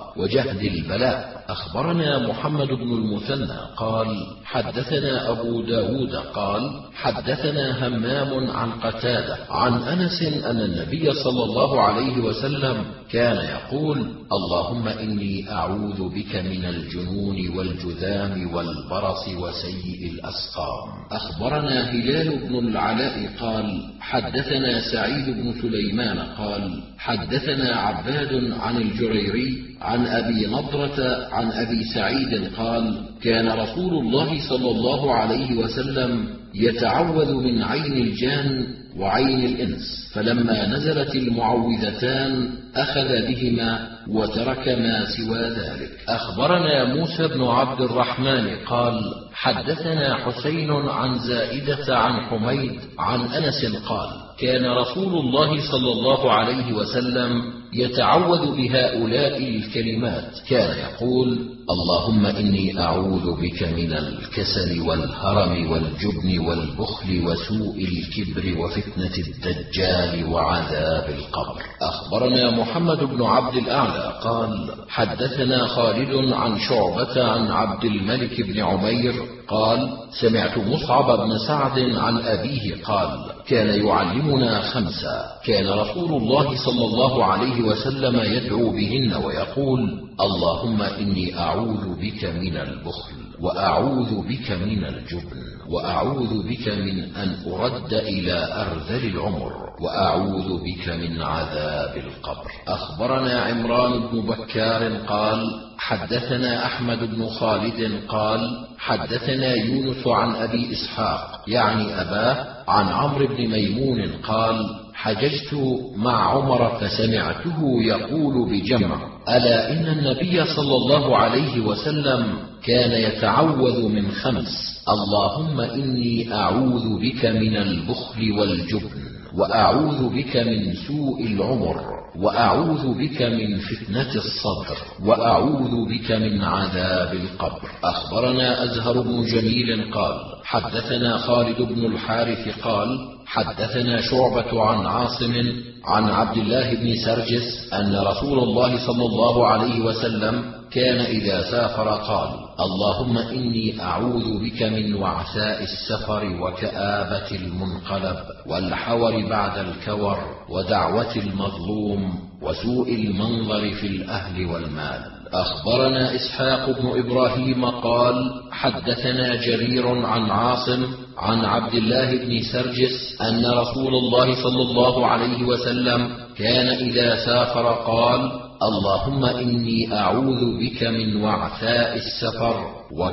وجهد البلاء. أخبرنا محمد بن المثنى قال حدثنا أبو داود قال حدثنا همام عن قتادة عن أنس أن النبي صلى الله عليه وسلم كان يقول اللهم إني أعوذ بك من الجنون والجذام والبرص وسيء الأسقام. أخبرنا هلال بن العلاء قال حدثنا سعيد بن سليمان قال حدثنا عباد عن الجريري عن أبي نضرة عن أبي سعيد قال كان رسول الله صلى الله عليه وسلم يتعوذ من عين الجان وعين الإنس، فلما نزلت المعوذتان أخذ بهما وترك ما سوى ذلك. أخبرنا موسى بن عبد الرحمن قال حدثنا حسين عن زائدة عن حميد عن أنس قال كان رسول الله صلى الله عليه وسلم يتعوذ بهؤلاء الكلمات، كان يقول اللهم إني أعوذ بك من الكسل والهرم والجبن والبخل وسوء الكبر وفتنة الدجال وعذاب القبر. أخبرنا محمد بن عبد الأعلى قال حدثنا خالد عن شعبة عن عبد الملك بن عمير قال سمعت مصعب بن سعد عن أبيه قال كان يعلمنا خمسا كان رسول الله صلى الله عليه وسلم يدعو بهن ويقول اللهم إني أعوذ بك من البخل وأعوذ بك من الجبن وأعوذ بك من أن أرد إلى أرذل العمر وأعوذ بك من عذاب القبر. أخبرنا عمران بن بكار قال حدثنا أحمد بن خالد قال حدثنا يونس عن أبي إسحاق يعني أباه عن عمرو بن ميمون قال حججت مع عمر فسمعته يقول بجمع ألا إن النبي صلى الله عليه وسلم كان يتعوذ من خمس اللهم إني أعوذ بك من البخل والجبن وأعوذ بك من سوء العمر وأعوذ بك من فتنة الصدر وأعوذ بك من عذاب القبر. أخبرنا أزهر بن جميل قال حدثنا خالد بن الحارث قال حدثنا شعبة عن عاصم عن عبد الله بن سرجس أن رسول الله صلى الله عليه وسلم كان إذا سافر قال اللهم إني أعوذ بك من وعثاء السفر وكآبة المنقلب والحور بعد الكور ودعوة المظلوم وسوء المنظر في الأهل والمال. أخبرنا إسحاق بن إبراهيم قال حدثنا جرير عن عاصم عن عبد الله بن سرجس أن رسول الله صلى الله عليه وسلم كان إذا سافر قال اللهم إني أعوذ بك من وعثاء السفر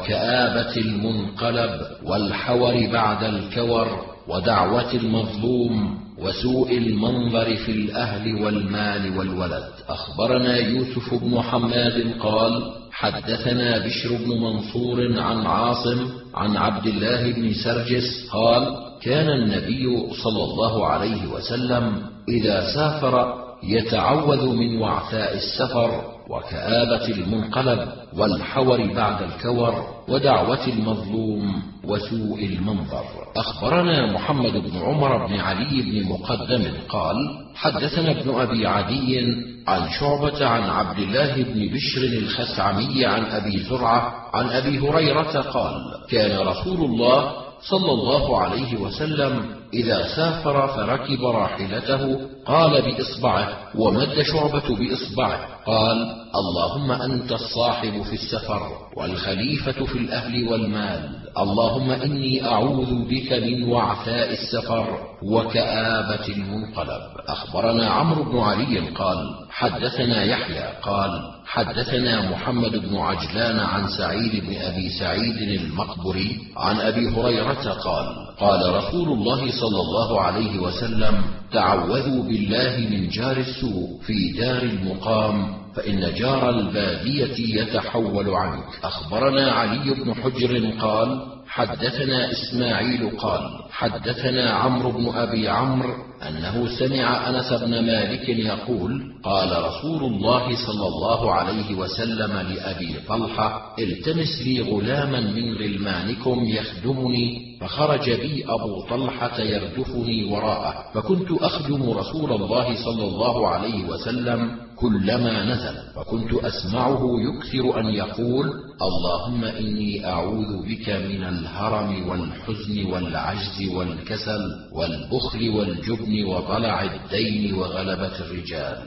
وكآبة المنقلب والحور بعد الكور ودعوة المظلوم وسوء المنظر في الأهل والمال والولد. أخبرنا يوسف بن حماد قال حدثنا بشر بن منصور عن عاصم عن عبد الله بن سرجس قال كان النبي صلى الله عليه وسلم إذا سافر يتعوذ من وعثاء السفر وكآبة المنقلب والحور بعد الكور ودعوة المظلوم وسوء المنظر. أخبرنا محمد بن عمر بن علي بن مقدم قال حدثنا ابن أبي عدي عن شعبة عن عبد الله بن بشر الخثعمي عن أبي زرعة عن أبي هريرة قال كان رسول الله صلى الله عليه وسلم إذا سافر فركب راحلته قال بإصبعه ومد شعبة بإصبعه قال اللهم أنت الصاحب في السفر والخليفة في الأهل والمال اللهم إني أعوذ بك من وعثاء السفر وكآبة المنقلب. أخبرنا عمرو بن علي قال حدثنا يحيى قال حدثنا محمد بن عجلان عن سعيد بن أبي سعيد المقبري عن أبي هريرة قال قال رسول الله صلى الله عليه وسلم تعوذوا بالله من جار السوء في دار المقام فإن جار البادية يتحول عنك. أخبرنا علي بن حجر قال حدثنا إسماعيل قال حدثنا عمرو بن أبي عمرو أنه سمع أنس بن مالك يقول قال رسول الله صلى الله عليه وسلم لأبي طلحة التمس لي غلاما من غلمانكم يخدمني، فخرج بي أبو طلحة يردفني وراءه، فكنت أخدم رسول الله صلى الله عليه وسلم كلما نزل، وكنت أسمعه يكثر أن يقول: اللهم إني أعوذ بك من الهرم والحزن والعجز والكسل والبخل والجبن وضلع الدين وغلبة الرجال.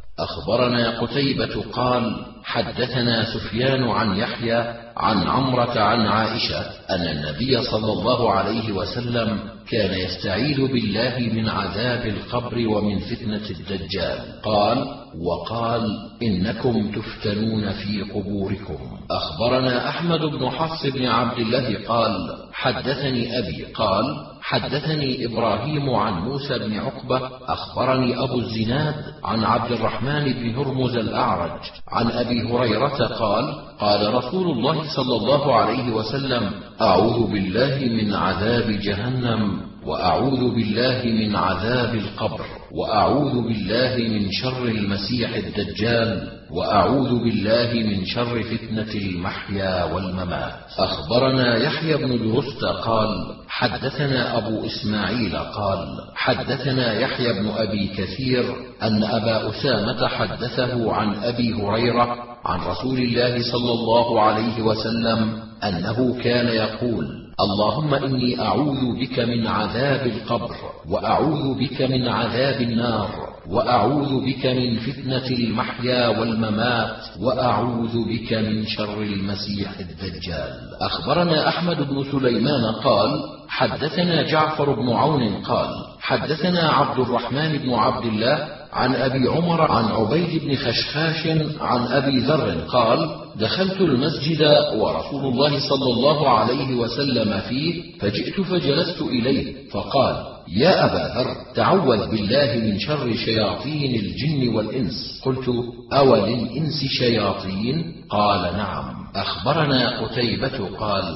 أخبرنا قتيبة قال: حدثنا سفيان عن يحيى عن عمرة عن عائشة أن النبي صلى الله عليه وسلم كان يستعيذ بالله من عذاب القبر ومن فتنة الدجال. قال: وقال: إنكم تفتنون في قبوركم. أخبرنا أحمد بن حفص بن عبد الله قال: حدثني أبي قال: حدثني إبراهيم عن موسى بن عقبة أخبرني أبو الزناد عن عبد الرحمن بن هرمز الأعرج عن أبي هريرة قال: قال رسول الله صلى الله عليه وسلم: أعوذ بالله من عذاب جهنم، وأعوذ بالله من عذاب القبر، وأعوذ بالله من شر المسيح الدجال، وأعوذ بالله من شر فتنة المحيا والممات. أخبرنا يحيى بن درست قال: حدثنا أبو إسماعيل قال: حدثنا يحيى بن أبي كثير أن أبا أسامة حدثه عن أبي هريرة عن رسول الله صلى الله عليه وسلم أنه كان يقول: اللهم إني أعوذ بك من عذاب القبر، وأعوذ بك من عذاب النار، وأعوذ بك من فتنة المحيا والممات، وأعوذ بك من شر المسيح الدجال. أخبرنا أحمد بن سليمان قال: حدثنا جعفر بن عون قال: حدثنا عبد الرحمن بن عبد الله عن أبي عمر عن عبيد بن خشخاش عن أبي ذر قال: دخلت المسجد ورسول الله صلى الله عليه وسلم فيه، فجئت فجلست إليه، فقال: يا أبا ذر، تعوذ بالله من شر شياطين الجن والإنس. قلت: أوللإنس شياطين؟ قال: نعم. أخبرنا قتيبة قال: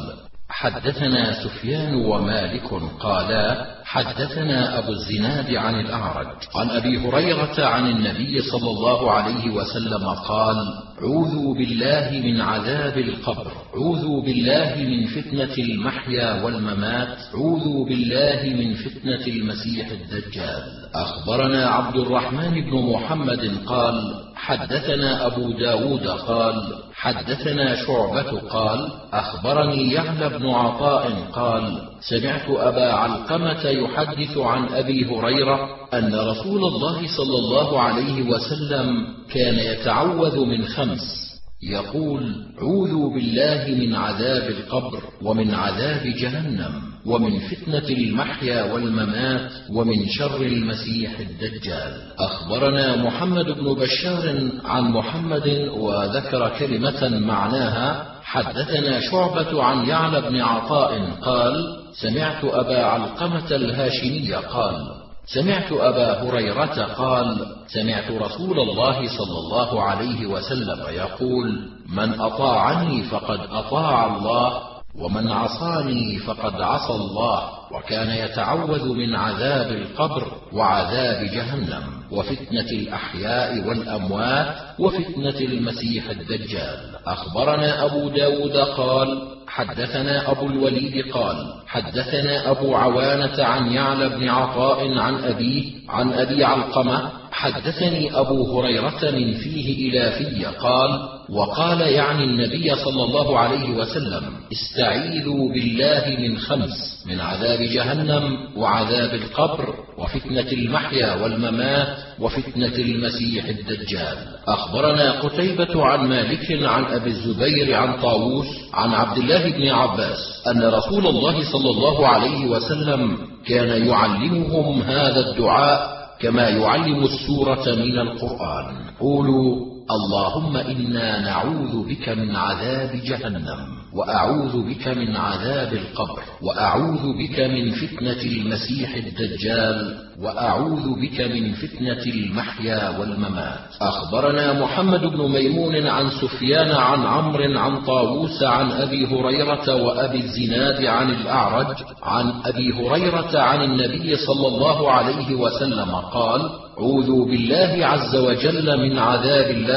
حدثنا سفيان ومالك قالا: حدثنا أبو الزناد عن الأعرج عن أبي هريرة عن النبي صلى الله عليه وسلم قال: عوذوا بالله من عذاب القبر، عوذوا بالله من فتنة المحيا والممات، عوذوا بالله من فتنة المسيح الدجال. أخبرنا عبد الرحمن بن محمد قال: حدثنا أبو داود قال: حدثنا شعبة قال: أخبرني يعلى بن عطاء قال: سمعت أبا علقمة يحدث عن أبي هريرة أن رسول الله صلى الله عليه وسلم كان يتعوذ من خمس، يقول: عوذوا بالله من عذاب القبر، ومن عذاب جهنم، ومن فتنة المحيا والممات، ومن شر المسيح الدجال. أخبرنا محمد بن بشار عن محمد وذكر كلمة معناها: حدثنا شعبة عن يعلى بن عطاء قال: سمعت أبا علقمة الهاشمي قال: سمعت أبا هريرة قال: سمعت رسول الله صلى الله عليه وسلم يقول: من أطاعني فقد أطاع الله، ومن عصاني فقد عصى الله. وكان يتعوذ من عذاب القبر، وعذاب جهنم، وفتنة الأحياء والأموات، وفتنة المسيح الدجال. أخبرنا أبو داود قال: حدثنا أبو الوليد قال: حدثنا أبو عوانة عن يعلى بن عطاء عن أبيه عن أبي علقمة: حدثني أبو هريرة من فيه إلى في قال: وقال يعني النبي صلى الله عليه وسلم: استعيذوا بالله من خمس: من عذاب جهنم، وعذاب القبر، وفتنة المحيا والممات، وفتنة المسيح الدجال. أخبرنا قتيبة عن مالك عن أبي الزبير عن طاووس عن عبد الله بن عباس أن رسول الله صلى الله عليه وسلم كان يعلمهم هذا الدعاء كما يعلم السورة من القرآن: قولوا: اللهم إنا نعوذ بك من عذاب جهنم، وأعوذ بك من عذاب القبر، وأعوذ بك من فتنة المسيح الدجال، وأعوذ بك من فتنة المحيا والممات. أخبرنا محمد بن ميمون عن سفيان عن عمرو عن طاووس عن أبي هريرة وأبي الزناد عن الأعرج عن أبي هريرة عن النبي صلى الله عليه وسلم قال: عوذوا بالله عز وجل من عذاب الله،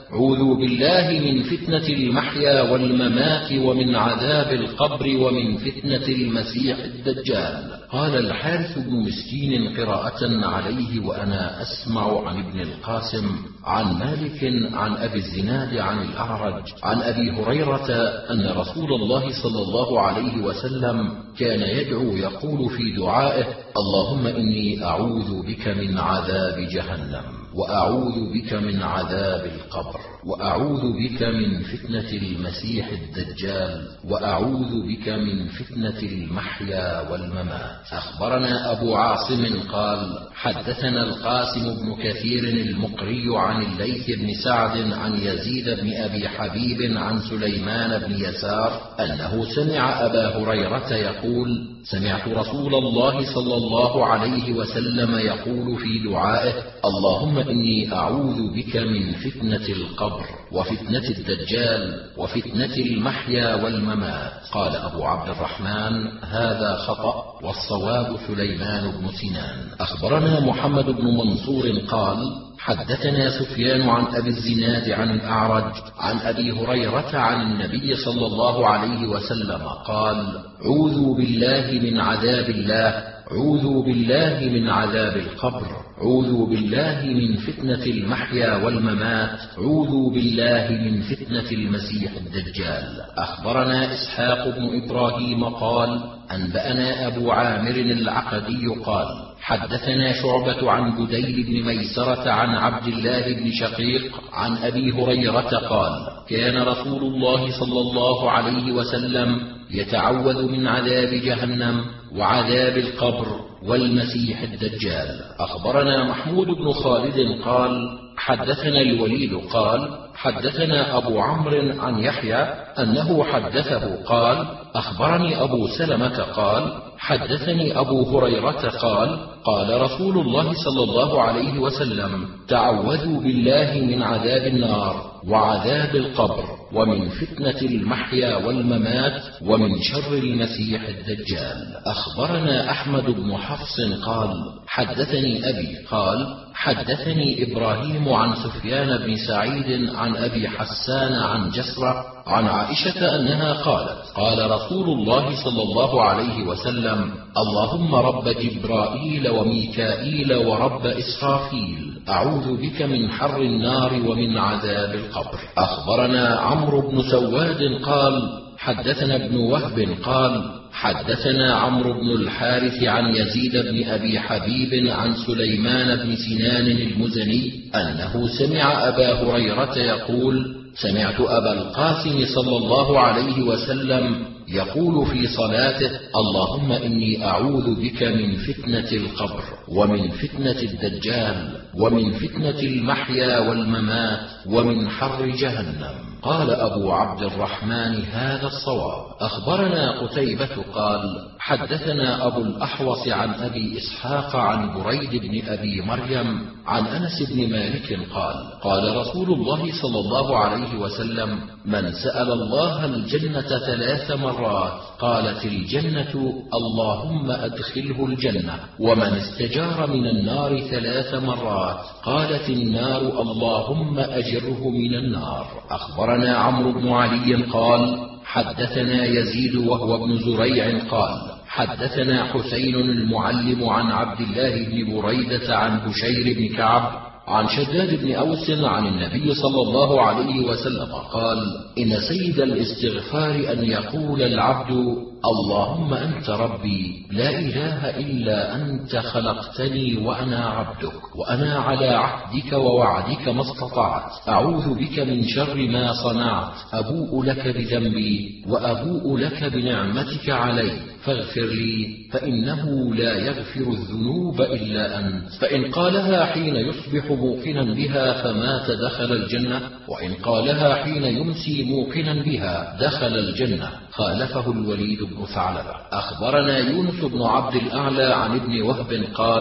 عوذوا بالله من فتنة المحيا والممات ومن عذاب القبر ومن فتنة المسيح الدجال. قال الحارث بن مسكين قراءة عليه وأنا أسمع عن ابن القاسم عن مالك عن أبي الزناد عن الأعرج عن أبي هريرة أن رسول الله صلى الله عليه وسلم كان يدعو يقول في دعائه: اللهم إني أعوذ بك من عذاب جهنم، وأعوذ بك من عذاب القبر، وأعوذ بك من فتنة المسيح الدجال، وأعوذ بك من فتنة المحيا والممات. أخبرنا أبو عاصم قال: حدثنا القاسم بن كثير المقري عن الليث بن سعد عن يزيد بن أبي حبيب عن سليمان بن يسار أنه سمع أبا هريرة يقول: سمعت رسول الله صلى الله عليه وسلم يقول في دعائه: اللهم إني أعوذ بك من فتنة القبر وفتنة الدجال وفتنة المحيا والممات. قال أبو عبد الرحمن: هذا خطأ، والصواب سليمان بن سنان. أخبرنا محمد بن منصور قال: حدثنا سفيان عن أبي الزناد عن الأعرج عن أبي هريرة عن النبي صلى الله عليه وسلم قال: عوذوا بالله من عذاب الله، عوذوا بالله من عذاب القبر، عوذوا بالله من فتنة المحيا والممات، عوذوا بالله من فتنة المسيح الدجال. أخبرنا إسحاق بن إبراهيم قال: أنبأنا أبو عامر العقدي قال: حدثنا شعبة عن بديل بن ميسرة عن عبد الله بن شقيق عن أبي هريرة قال: كان رسول الله صلى الله عليه وسلم يتعوذ من عذاب جهنم وعذاب القبر والمسيح الدجال. أخبرنا محمود بن خالد قال: حدثنا الوليد قال: حدثنا أبو عمرو عن يحيى أنه حدثه قال: أخبرني أبو سلمة قال: حدثني أبو هريرة قال: قال رسول الله صلى الله عليه وسلم: تعوذوا بالله من عذاب النار وعذاب القبر ومن فتنة المحيا والممات ومن شر المسيح الدجال. أخبرنا أحمد بن حفص قال: حدثني أبي قال: حدثني إبراهيم عن سفيان بن سعيد عن أبي حسان عن جسرة عن عائشة أنها قالت: قال رسول الله صلى الله عليه وسلم: اللهم رب جبرائيل وميكائيل ورب إسرافيل، أعوذ بك من حر النار ومن عذاب القبر. أخبرنا عمرو بن سواد قال: حدثنا ابن وهب قال: حدثنا عمرو بن الحارث عن يزيد بن أبي حبيب عن سليمان بن سنان المزني أنه سمع أبا هريرة يقول: سمعت أبا القاسم صلى الله عليه وسلم يقول في صلاته: اللهم إني أعوذ بك من فتنة القبر ومن فتنة الدجال ومن فتنة المحيا والممات ومن حر جهنم. قال أبو عبد الرحمن: هذا الصواب. أخبرنا قتيبة قال: حدثنا أبو الأحوص عن أبي إسحاق عن بريد بن أبي مريم عن أنس بن مالك قال: قال رسول الله صلى الله عليه وسلم: من سأل الله الجنة ثلاث مرات قالت الجنة: اللهم أدخله الجنة. ومن استجار من النار ثلاث مرات قالت النار: اللهم أجره من النار. أخبرنا عمرو بن علي قال: حدثنا يزيد وهو ابن زريع قال: حدثنا حسين المعلم عن عبد الله بن بريدة عن بشير بن كعب عن شداد بن أوس عن النبي صلى الله عليه وسلم قال: إن سيد الاستغفار أن يقول العبد: اللهم أنت ربي لا إله إلا أنت خلقتني وأنا عبدك، وأنا على عهدك ووعدك ما استطعت، أعوذ بك من شر ما صنعت، أبوء لك بذنبي وأبوء لك بنعمتك علي، فاغفر لي فإنه لا يغفر الذنوب إلا أنت. فإن قالها حين يصبح موقنا بها فمات دخل الجنة، وإن قالها حين يمسي موقنا بها دخل الجنة. خالفه الوليد بن ثعلبة. أخبرنا يونس بن عبد الأعلى عن ابن وهب قال: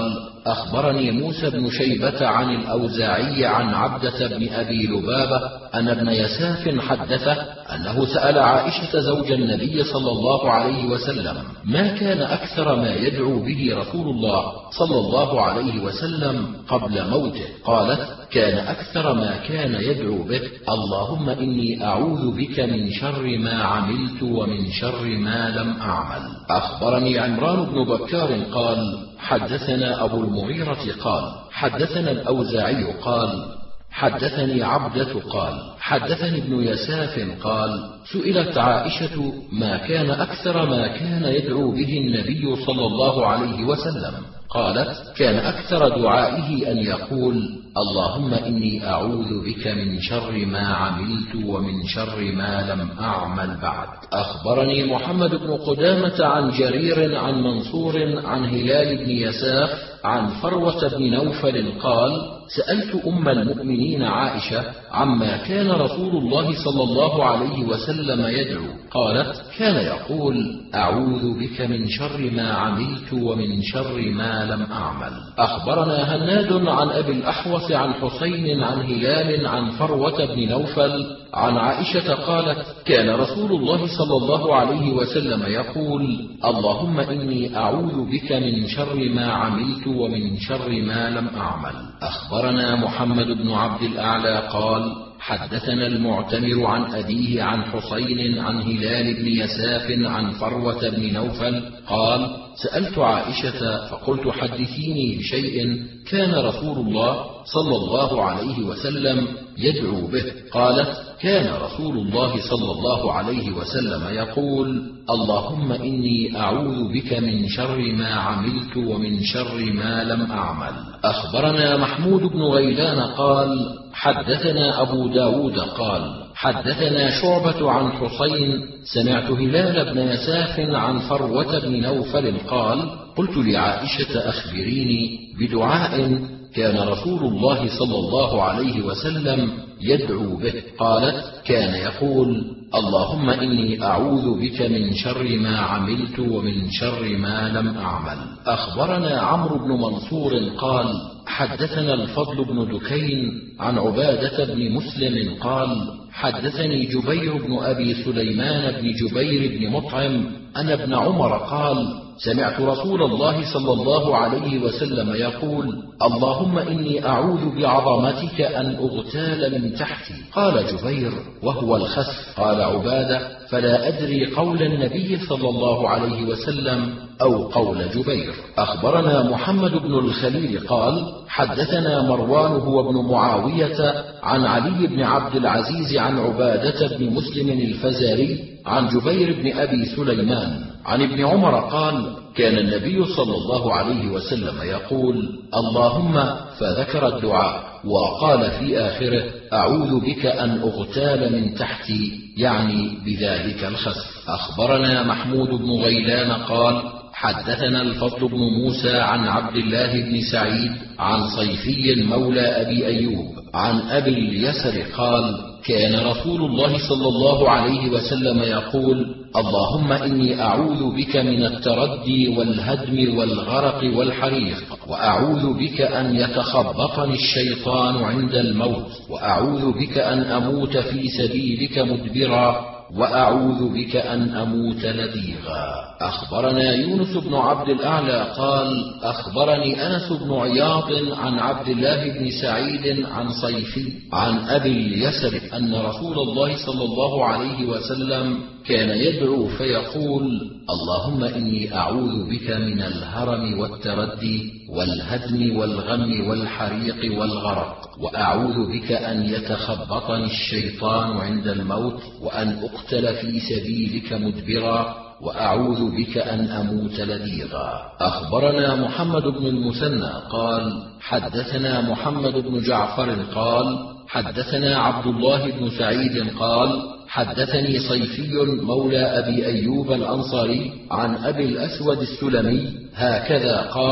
أخبرني موسى بن شيبة عن الأوزاعي عن عبدة بن أبي لبابة أن ابن يساف حدثه أنه سأل عائشة زوج النبي صلى الله عليه وسلم ما كان أكثر ما يدعو به رسول الله صلى الله عليه وسلم قبل موته. قالت: كان أكثر ما كان يدعو به: اللهم إني أعوذ بك من شر ما عملت ومن شر ما لم أعمل. أخبرني عمران بن بكار قال: حدثنا أبو المغيرة قال: حدثنا الأوزاعي قال: حدثني عبدة قال: حدثني ابن يساف قال: سئلت عائشة ما كان أكثر ما كان يدعو به النبي صلى الله عليه وسلم؟ قالت: كان أكثر دعائه أن يقول: اللهم إني أعوذ بك من شر ما عملت ومن شر ما لم أعمل بعد. أخبرني محمد بن قدامة عن جرير عن منصور عن هلال بن يساف عن فروة بن نوفل قال: سألت أم المؤمنين عائشة عما كان رسول الله صلى الله عليه وسلم يدعو. قالت: كان يقول: أعوذ بك من شر ما عملت ومن شر ما لم أعمل. أخبرنا هناد عن أبي الأحوص عن حسين عن هلال عن فروة بن نوفل عن عائشة قالت: كان رسول الله صلى الله عليه وسلم يقول: اللهم إني أعوذ بك من شر ما عملت ومن شر ما لم أعمل. أخبرنا محمد بن عبد الأعلى قال: حدثنا المعتمر عن أبيه عن حسين عن هلال بن يساف عن فروة بن نوفل قال: سألت عائشة فقلت: حدثيني بشيء كان رسول الله صلى الله عليه وسلم يدعو به. قالت: كان رسول الله صلى الله عليه وسلم يقول: اللهم إني أعوذ بك من شر ما عملت ومن شر ما لم أعمل. أخبرنا محمود بن غيلان قال: حدثنا أبو داود قال: حدثنا شعبة عن حسين سمعت هلال بن يساف عن فروة بن نوفل قال: قلت لعائشة: أخبريني بدعاء كان رسول الله صلى الله عليه وسلم يدعو به. قالت: كان يقول: اللهم إني أعوذ بك من شر ما عملت ومن شر ما لم أعمل. أخبرنا عمرو بن منصور قال: حدثنا الفضل بن دكين عن عبادة بن مسلم قال: حدثني جبير بن أبي سليمان بن جبير بن مطعم أن ابن عمر قال: سمعت رسول الله صلى الله عليه وسلم يقول: اللهم إني أعوذ بعظمتك أن أغتال من تحتي. قال جبير: وهو الخسف. قال عبادة: فلا أدري قول النبي صلى الله عليه وسلم أو قول جبير. أخبرنا محمد بن الخليل قال: حدثنا مروان هو ابن معاوية عن علي بن عبد العزيز عن عبادة بن مسلم الفزاري عن جبير بن أبي سليمان عن ابن عمر قال: كان النبي صلى الله عليه وسلم يقول: اللهم، فذكر الدعاء وقال في آخره: أعوذ بك أن أغتال من تحتي، يعني بذلك الخسف. أخبرنا محمود بن غيلان قال: حدثنا الفضل بن موسى عن عبد الله بن سعيد عن صيفي مولى أبي أيوب عن أبي اليسر قال: كان رسول الله صلى الله عليه وسلم يقول: اللهم إني أعوذ بك من التردي والهدم والغرق والحريق، وأعوذ بك أن يتخبطني الشيطان عند الموت، وأعوذ بك أن أموت في سبيلك مدبرا، وأعوذ بك أن أموت لديغا. أخبرنا يونس بن عبد الأعلى قال: أخبرني أنس بن عياض عن عبد الله بن سعيد عن صيفي عن أبي اليسر أن رسول الله صلى الله عليه وسلم كان يدعو فيقول: اللهم إني أعوذ بك من الهرم والتردي والهدم والغم والحريق والغرق، وأعوذ بك أن يتخبطني الشيطان عند الموت، وأن أقتل في سبيلك مدبرا، وأعوذ بك أن أموت لديغا. أخبرنا محمد بن المثنى قال: حدثنا محمد بن جعفر قال: حدثنا عبد الله بن سعيد قال: حدثني صيفي مولى أبي أيوب الأنصاري عن أبي الأسود السلمي هكذا قال: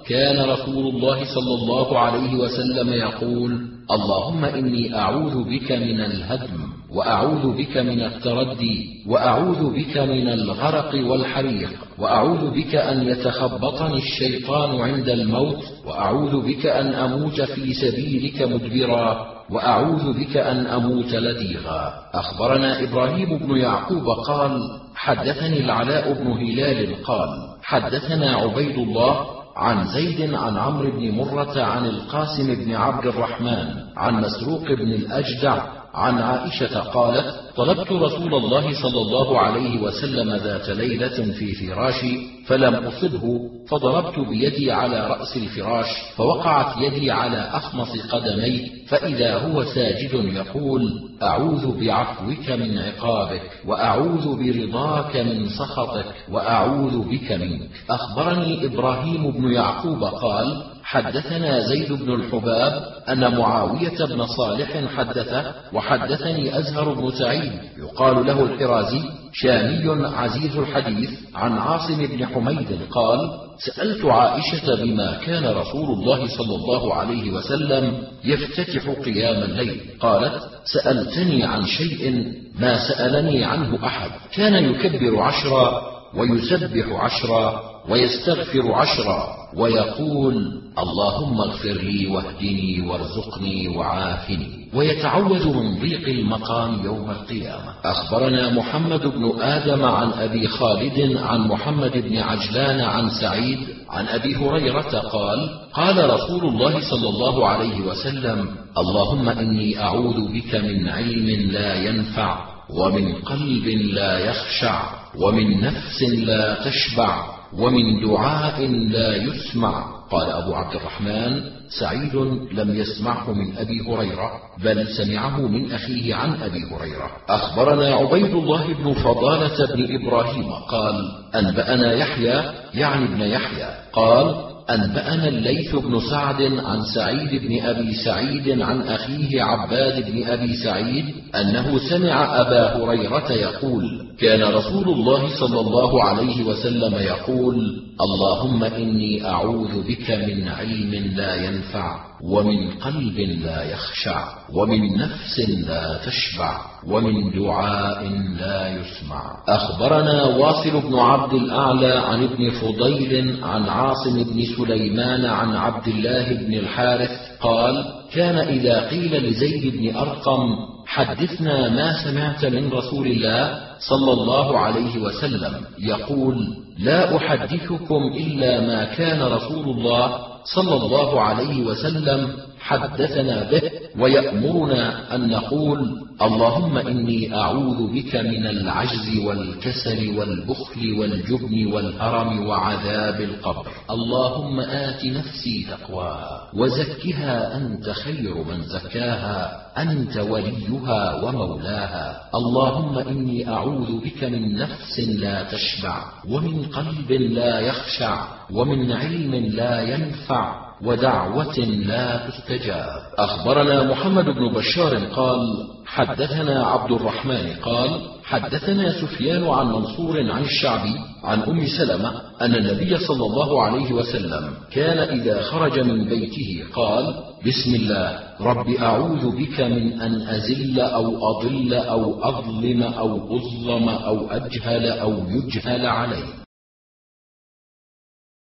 كان رسول الله صلى الله عليه وسلم يقول: اللهم إني أعوذ بك من الهدم، وأعوذ بك من التردي، وأعوذ بك من الغرق والحريق، وأعوذ بك أن يتخبطني الشيطان عند الموت، وأعوذ بك أن أموت في سبيلك مدبرا، وأعوذ بك أن أموت لديغا. أخبرنا إبراهيم بن يعقوب قال: حدثني العلاء بن هلال قال: حدثنا عبيد الله عن زيد عن عمرو بن مرة عن القاسم بن عبد الرحمن عن مسروق بن الأجدع عن عائشة قالت: طلبت رسول الله صلى الله عليه وسلم ذات ليلة في فراشي فلم أصبه، فضربت بيدي على رأس الفراش فوقعت يدي على أخمص قدمي، فإذا هو ساجد يقول: أعوذ بعفوك من عقابك، وأعوذ برضاك من سخطك، وأعوذ بك منك. أخبرني إبراهيم بن يعقوب قال: حدثنا زيد بن الحباب أن معاوية بن صالح حدثه، وحدثني أزهر بن سعيد يقال له الحرازي شامي عزيز الحديث عن عاصم بن حميد قال: سألت عائشة بما كان رسول الله صلى الله عليه وسلم يفتتح قيام الليل، قالت: سألتني عن شيء ما سألني عنه أحد، كان يكبر عشرا ويسبح عشرا ويستغفر عشرا ويقول: اللهم اغفر لي واهدني وارزقني وعافني، ويتعوذ من ضيق المقام يوم القيامة. أخبرنا محمد بن آدم عن أبي خالد عن محمد بن عجلان عن سعيد عن أبي هريرة قال: قال رسول الله صلى الله عليه وسلم: اللهم إني أعوذ بك من علم لا ينفع، ومن قلب لا يخشع، ومن نفس لا تشبع، ومن دعاء لا يسمع. قال أبو عبد الرحمن: سعيد لم يسمعه من أبي هريرة، بل سمعه من أخيه عن أبي هريرة. أخبرنا عبيد الله بن فضالة بن إبراهيم قال: أنبأنا يحيى يعني ابن يحيى قال: أنبأنا الليث بن سعد عن سعيد بن أبي سعيد عن أخيه عباد بن أبي سعيد أنه سمع أبا هريرة يقول: كان رسول الله صلى الله عليه وسلم يقول: اللهم إني أعوذ بك من علم لا ينفع، ومن قلب لا يخشع، ومن نفس لا تشبع، ومن دعاء لا يسمع. أخبرنا واصل بن عبد الأعلى عن ابن فضيل عن عاصم بن سليمان عن عبد الله بن الحارث قال: كان إذا قيل لزيد بن أرقم: حدثنا ما سمعت من رسول الله صلى الله عليه وسلم، يقول: لا أحدثكم إلا ما كان رسول الله صلى الله عليه وسلم حدثنا به، ويأمرنا أن نقول: اللهم إني أعوذ بك من العجز والكسل والبخل والجبن والهرم وعذاب القبر. اللهم آت نفسي تقواها وزكها أنت خير من زكاها، أنت وليها ومولاها. اللهم إني أعوذ بك من نفس لا تشبع، ومن قلب لا يخشع، ومن علم لا ينفع، ودعوة لا تستجاب. أخبرنا محمد بن بشار قال: حدثنا عبد الرحمن قال: حدثنا سفيان عن منصور عن الشعبي عن أم سلمة أن النبي صلى الله عليه وسلم كان إذا خرج من بيته قال: بسم الله، رب أعوذ بك من أن أزل أو أضل أو أظلم أو أظلم أو أجهل أو يجهل علي.